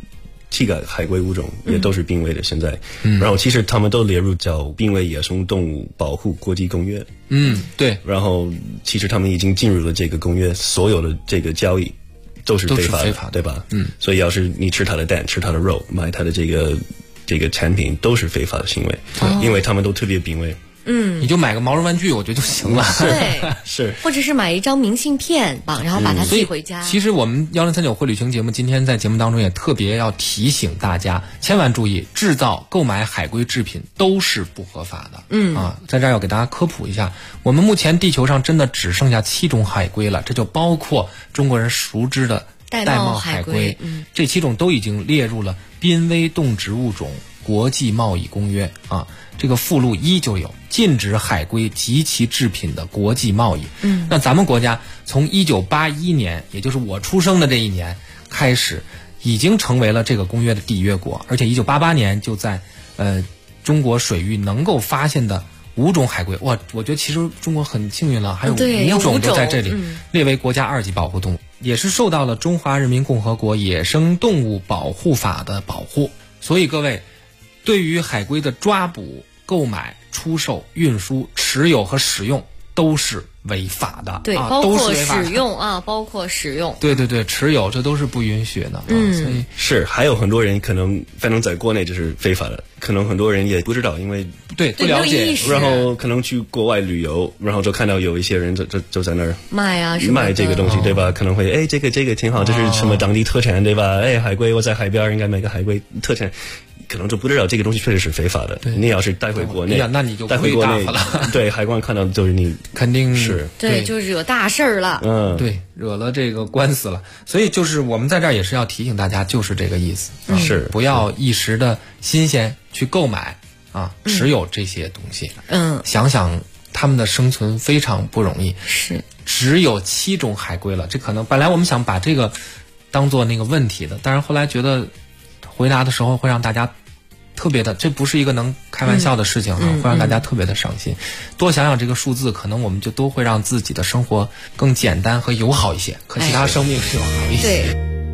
7个海龟物种也都是濒危的，现在，然后其实他们都列入叫濒危野生动物保护国际公约。 对。 然后其实他们已经进入了这个公约，所有的这个交易都是非法的，对吧？所以要是你吃它的蛋、吃它的肉、买它的这个产品，都是非法的行为，因为他们都特别濒危。 你就买个毛绒玩具，我觉得就行了。 对， 是， 或者是买一张明信片绑，然后把它寄回家。 其实我们1039会旅行节目今天在节目当中也特别要提醒大家，千万注意，制造、购买海龟制品都是不合法的。在这儿要给大家科普一下，我们目前地球上真的只剩下7种海龟了，这就包括中国人熟知的玳瑁海龟，这7种都已经列入了濒危动植物种国际贸易公约啊。这个附录1就有禁止海龟及其制品的国际贸易。那咱们国家从1981年，也就是我出生的这一年开始，已经成为了这个公约的缔约国，而且1988年就在中国水域能够发现的5种海龟，哇，我觉得其实中国很幸运了，还有5种都在这里列为国家2级保护动物，也是受到了中华人民共和国野生动物保护法的保护。所以各位，对于海龟的抓捕、购买、出售、运输、持有和使用都是违法的。 对，包括使用啊，包括使用。 对，持有这都是不允许的。所以是还有很多人可能反正在国内就是非法的，可能很多人也不知道，因为不了解， 然后可能去国外旅游，然后就看到有一些人就在那儿卖这个东西，对吧？可能会这个挺好，这是什么当地特产，对吧？海龟，我在海边应该买个海龟特产。可能就不知道这个东西确实是非法的。你要是带回国内， 那你就带回国内了。对，海关看到就是你肯定是对，就惹大事儿了。 对，惹了这个官司了。所以就是我们在这儿也是要提醒大家，就是这个意思。 是不要一时的新鲜去购买持有这些东西。想想他们的生存非常不容易。 是， 只有7种海龟了，这可能本来我们想把这个当做那个问题的，但是后来觉得回答的时候会让大家特别的，这不是一个能开玩笑的事情会让大家特别的伤心。多想想这个数字，可能我们就都会让自己的生活更简单和友好一些，和其他生命是友好一些。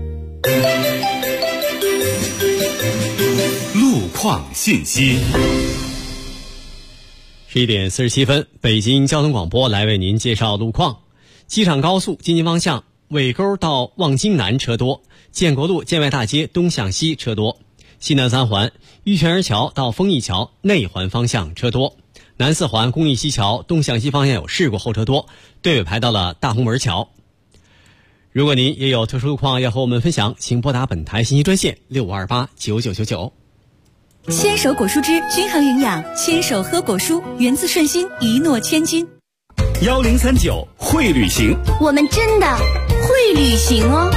路况信息。 11点47分，北京交通广播来为您介绍路况。机场高速京津方向尾沟到望京南车多，建国路建外大街东向西车多，西南3环玉泉儿桥到丰益桥内环方向车多，南4环公益西桥东向西方向有事故，后车多，队尾排到了大红门桥。如果您也有特殊路况要和我们分享，请拨打本台信息专线65289999。 牵手果蔬汁均衡营养，牵手喝果蔬，源自顺心，一诺千金。 1039会旅行， 我们真的会旅行哦。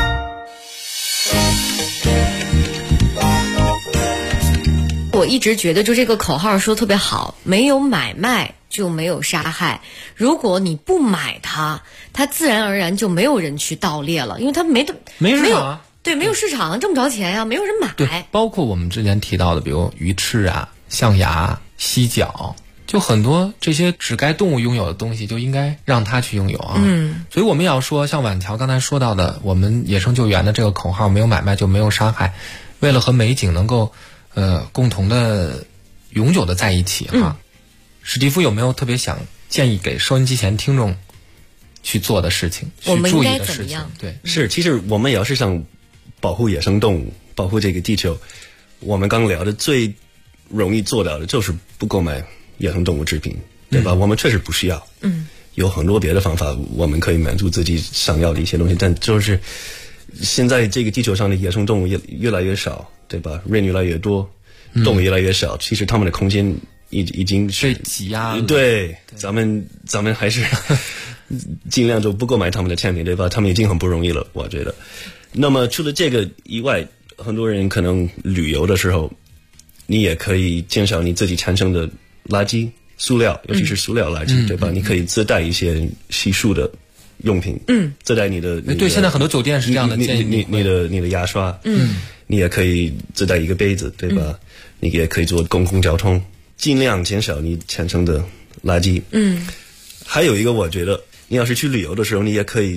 我一直觉得就这个口号说特别好，没有买卖就没有杀害。如果你不买它自然而然就没有人去盗猎了，因为它没市场，对，没有市场，挣不着钱呀，没有人买。 对，包括我们之前提到的，比如鱼翅啊、象牙、犀角，就很多这些只该动物拥有的东西，就应该让它去拥有啊。所以我们要说，像婉乔刚才说到的，我们野生救援的这个口号，没有买卖就没有杀害，为了和美景能够共同的永久的在一起史蒂夫有没有特别想建议给收音机前听众去做的事情，去注意的事情？对， 是，其实我们要是想保护野生动物，保护这个地球，我们刚聊的最容易做到的就是不购买野生动物制品，对吧？我们确实不需要，有很多别的方法我们可以满足自己想要的一些东西，但就是现在这个地球上的野生动物越来越少，对吧？人越来越多，动物越来越少，其实他们的空间已经是被挤压了。 对，咱们还是尽量就不购买他们的产品，对吧？他们已经很不容易了，我觉得。那么除了这个以外，很多人可能旅游的时候，你也可以减少你自己产生的垃圾、塑料，尤其是塑料垃圾，对吧？你可以自带一些洗漱的用品，自带你的对，现在很多酒店是这样的建议， 你的牙刷，你也可以自带一个杯子，对吧？你也可以坐公共交通，尽量减少你产生的垃圾。还有一个，我觉得你要是去旅游的时候，你也可以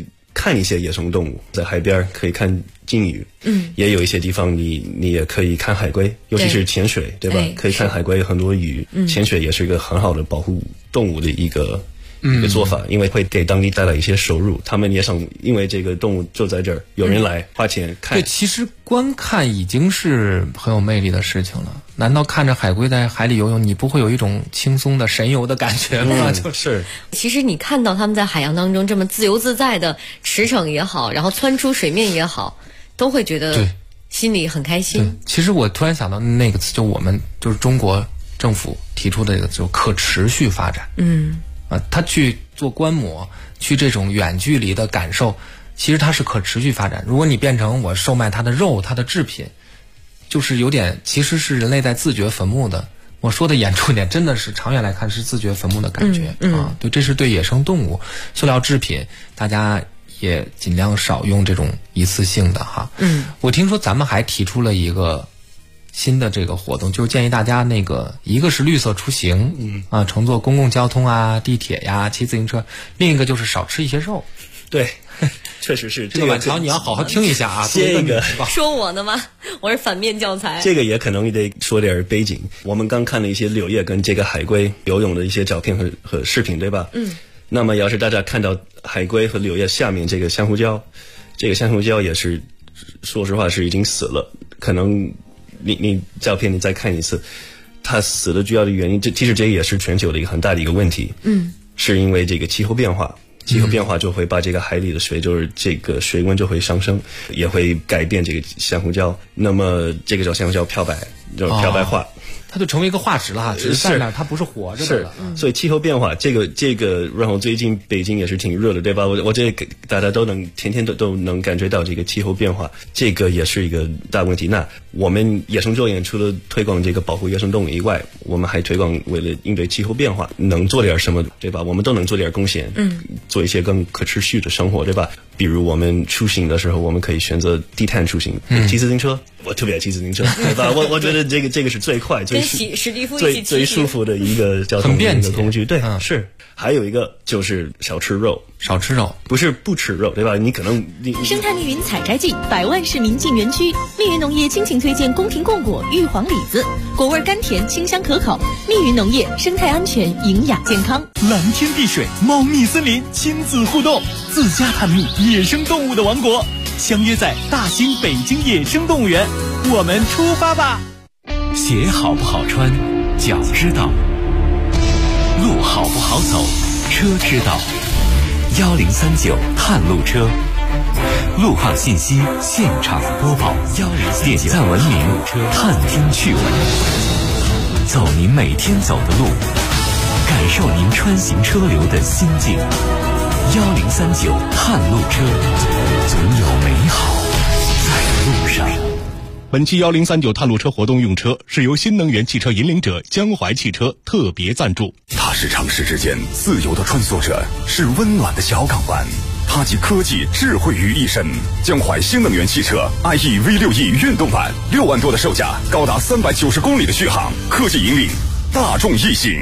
看一些野生动物，在海边可以看鲸鱼，也有一些地方你也可以看海龟，尤其是潜水，对吧？可以看海龟，很多鱼，潜水也是一个很好的保护动物的一个做法，因为会给当地带来一些收入，他们也想，因为这个动物就在这儿，有人来花钱看。 对，其实观看已经是很有魅力的事情了。难道看着海龟在海里游泳，你不会有一种轻松的神游的感觉吗？就是， 其实你看到他们在海洋当中这么自由自在的驰骋也好，然后窜出水面也好，都会觉得心里很开心。 其实我突然想到那个词，就我们就是中国政府提出的这个就可持续发展。他去做观摩，去这种远距离的感受，其实它是可持续发展。如果你变成我售卖它的肉、它的制品，就是有点其实是人类在自掘坟墓的。我说的严重一点，真的是长远来看是自掘坟墓的感觉对，这是对野生动物塑料制品，大家也尽量少用这种一次性的哈。我听说咱们还提出了一个新的这个活动，就是建议大家一个是绿色出行，乘坐公共交通啊、地铁呀、骑自行车，另一个就是少吃一些肉。 对，确实是。 这个晚乔你要好好听一下啊。 这个说我呢吗？我是反面教材。 这个也可能得说点背景。我们刚看了一些柳叶跟这个海龟游泳的一些照片和视频，对吧？那么要是大家看到海龟和柳叶下面这个珊瑚礁，这个珊瑚礁也是，说实话是已经死了，可能。你照片你再看一次，它死的主要的原因，其实这也是全球的一个很大的一个问题。是因为这个气候变化，气候变化就会把这个海里的水，就是这个水温就会上升，也会改变这个珊瑚礁。那么这个叫珊瑚礁漂白，就是漂白化。 它就成为一个化石了哈，只是在那儿，它不是活着的了。 所以气候变化，这个，然后最近北京也是挺热的，对吧？我这大家都能天天都能感觉到这个气候变化，这个也是一个大问题。那我们野生救援除了推广这个保护野生动物以外，我们还推广为了应对气候变化，能做点什么，对吧？我们都能做点贡献，做一些更可持续的生活，对吧？比如我们出行的时候，我们可以选择低碳出行，骑自行车。我特别爱骑自行车，对吧？我觉得这个是最快、最舒服的一个交通的一个工具。对，是。还有一个就是少吃肉，不是不吃肉，对吧？你可能生态密云采摘季，100万市民进园区。密云农业倾情推荐宫廷贡果、玉皇李子，果味甘甜，清香可口。密云农业，生态安全，营养健康。 蓝天碧水，猫蜜森林，亲子互动，自家探秘野生动物的王国。相约在大兴北京野生动物园，我们出发吧！ 鞋好不好穿，脚知道；路好不好走，车知道。1039探路车，路况信息现场播报。点赞文明，探听趣闻，走您每天走的路，感受您穿行车流的心境。1039探路车，总有美好在路上。 本期1039探路车活动用车是由新能源汽车引领者江淮汽车特别赞助。 它是城市之间自由的穿梭者，是温暖的小港湾。它集科技智慧于一身。江淮新能源汽车 IE V6E 运动版，6万多的售价，高达390公里的续航，科技引领大众异性。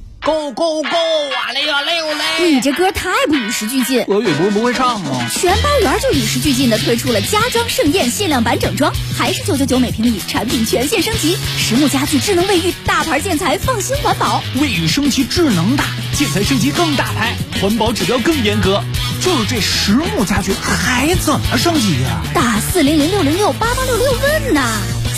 Go go go！ 哇嘞哇嘞哇嘞！ 你这歌太不与时俱进。 俄语不会唱吗？ 全包圆就与时俱进的推出了家装盛宴限量版整装，还是999每平米，产品全线升级，实木家具、智能卫浴、大牌建材，放心环保。 卫浴升级智能大，建材升级更大牌，环保指标更严格。就是这实木家具还怎么升级呀？ 打400-606-8866问呐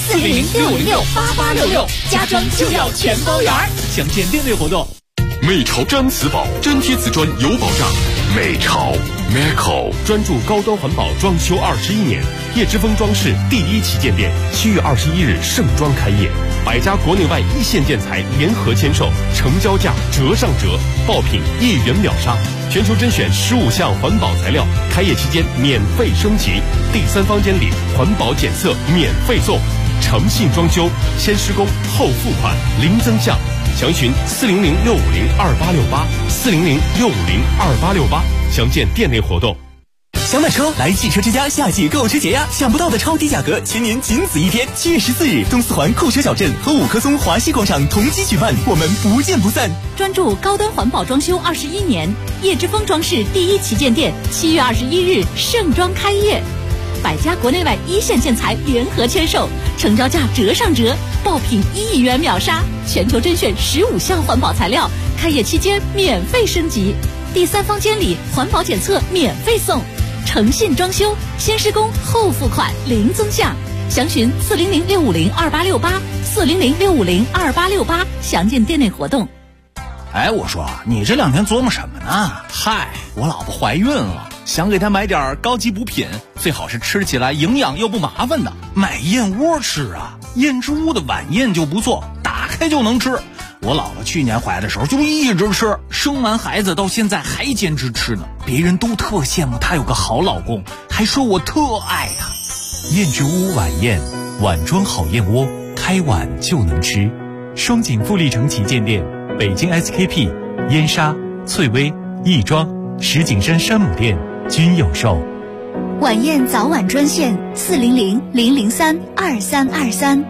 ！400-606-8866，家装就要全包圆。 详见店内活动。 美潮粘瓷宝，粘贴瓷砖有保障。美潮 Merco 专注高端环保装修21年，叶之峰装饰第1旗舰店7月21日盛装开业，100家国内外一线建材联合签售，成交价折上折，爆品1元秒杀，全球甄选15项环保材料，开业期间免费升级，第3房间里环保检测免费送，诚信装修，先施工后付款，零增项。详询400-650-2868，400-650-2868，详见店内活动。 想买车来汽车之家夏季购车节呀！想不到的超低价格，全年仅此一天！7月14日，东四环酷车小镇和5棵松华西广场同期举办，我们不见不散。 专注高端环保装修21年，叶之峰装饰第一旗舰店7月21日盛装开业，100家国内外一线建材联合签售，成交价折上折，爆品1亿元秒杀，全球甄选15项环保材料，开业期间免费升级，第3方监理环保检测免费送，诚信装修，先施工后付款零增项，详询400-650-2868，400-650-2868，详见店内活动。 哎，我说你这2天琢磨什么呢？嗨，我老婆怀孕了，想给她买点高级补品，最好是吃起来营养又不麻烦的。买燕窝吃啊，燕之屋的晚宴就不错，打开就能吃。我姥姥去年怀的时候就一直吃，生完孩子到现在还坚持吃呢，别人都特羡慕她有个好老公，还说我特爱她。 燕之屋晚宴，碗装好燕窝，开碗就能吃。双井富力城旗舰店、北京 SKP、燕莎、翠微、亦庄、石景山山姆店均有售。 晚宴早晚专线400-003-2323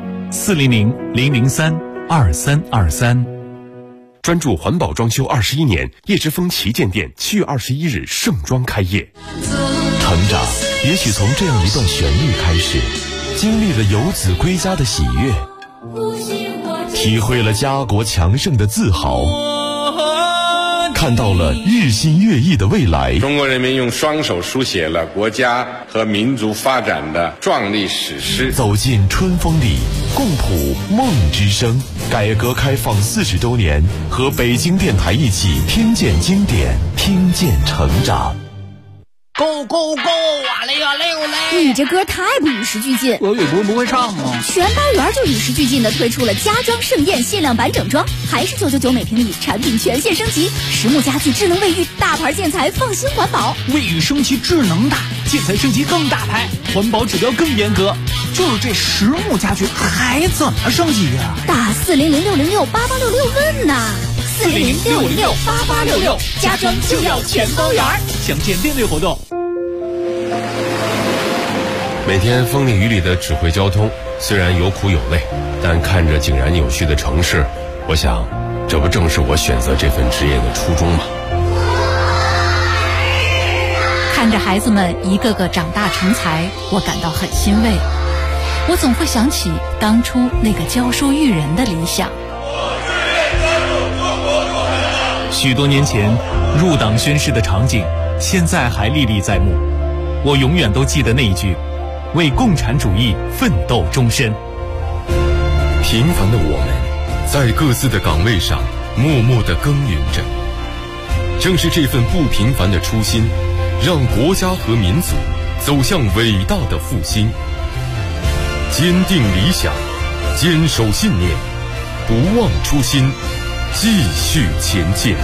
400-003-2323。 专注环保装修21年，叶之峰旗舰店7月21日盛装开业。 成长也许从这样一段旋律开始，经历了游子归家的喜悦，体会了家国强盛的自豪，看到了日新月异的未来。 中国人民用双手书写了国家和民族发展的壮丽史诗。 走进春风里，共谱梦之声。改革开放40周年，和北京电台一起听见经典，听见成长。 Go go go！ 哇嘞哇嘞哇嘞！ 你这歌太不与时俱进。 我不会唱吗？ 全班园就与时俱进的推出了家装盛宴限量版整装，还是999每平米，产品全线升级，实木家具、智能卫浴，大牌建材，放心环保。 卫浴升级智能大，建材升级更大牌，环保指标更严格。就是这实木家具还怎么升级呀？ 打400-606-8866问呐！400-606-8866，家装就要全包圆。 详见店内活动。 每天风里雨里的指挥交通，虽然有苦有累，但看着井然有序的城市，我想，这不正是我选择这份职业的初衷吗？ 看着孩子们一个个长大成才，我感到很欣慰。我总会想起当初那个教书育人的理想。 许多年前入党宣誓的场景，现在还历历在目。我永远都记得那一句：为共产主义奋斗终身。 平凡的我们，在各自的岗位上默默地耕耘着。正是这份不平凡的初心，让国家和民族走向伟大的复兴。坚定理想，坚守信念，不忘初心，继续前进。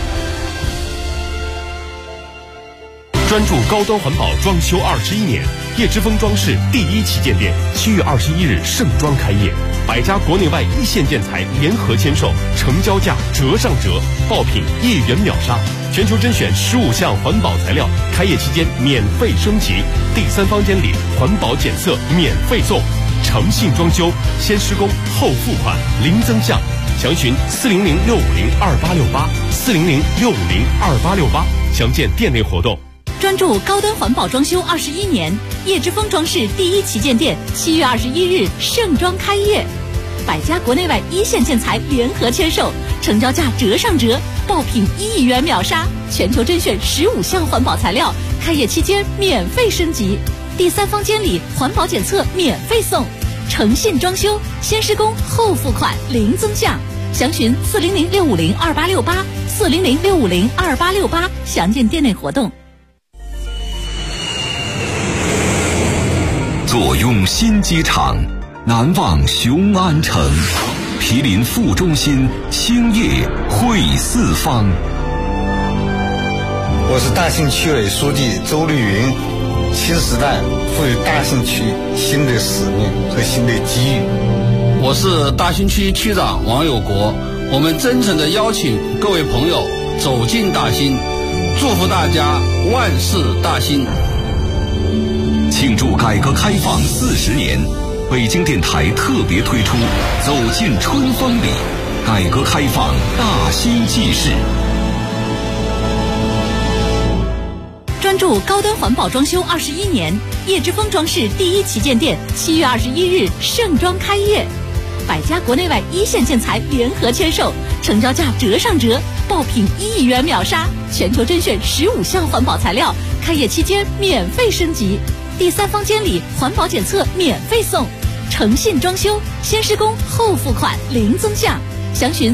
专注高端环保装修21年，叶之峰装饰第一旗舰店7月21日盛装开业，100家国内外一线建材联合签售，成交价折上折，爆品1亿元秒杀，全球甄选15项环保材料，开业期间免费升级，第3方监理环保检测免费送，诚信装修，先施工后付款零增项，详询400-650-2868 400-650-2868，详见店内活动。 专注高端环保装修21年，叶之峰装饰第一旗舰店7月21日盛装开业，100家国内外一线建材联合签售，成交价折上折，爆品1亿元秒杀，全球甄选15项环保材料，开业期间免费升级，第3方监理环保检测免费送，诚信装修，先施工后付款零增项，详询400-650-2868 400-650-2868，详见店内活动。 坐拥新机场，难忘雄安城，毗邻副中心，兴业汇四方。 我是大兴区委书记周绿云，新时代赋予大兴区新的使命和新的机遇。 我是大兴区区长王有国，我们真诚地邀请各位朋友走进大兴，祝福大家万事大兴。 庆祝改革开放40年，北京电台特别推出《走进春风里》，改革开放大新纪事。 专注高端环保装修21年，叶之峰装饰第一旗舰店7月21日盛装开业，百家国内外一线建材联合签售，成交价折上折，爆品1亿元秒杀，全球甄选15项环保材料，开业期间免费升级，第3方监理环保检测免费送，诚信装修，先施工后付款零增项，详询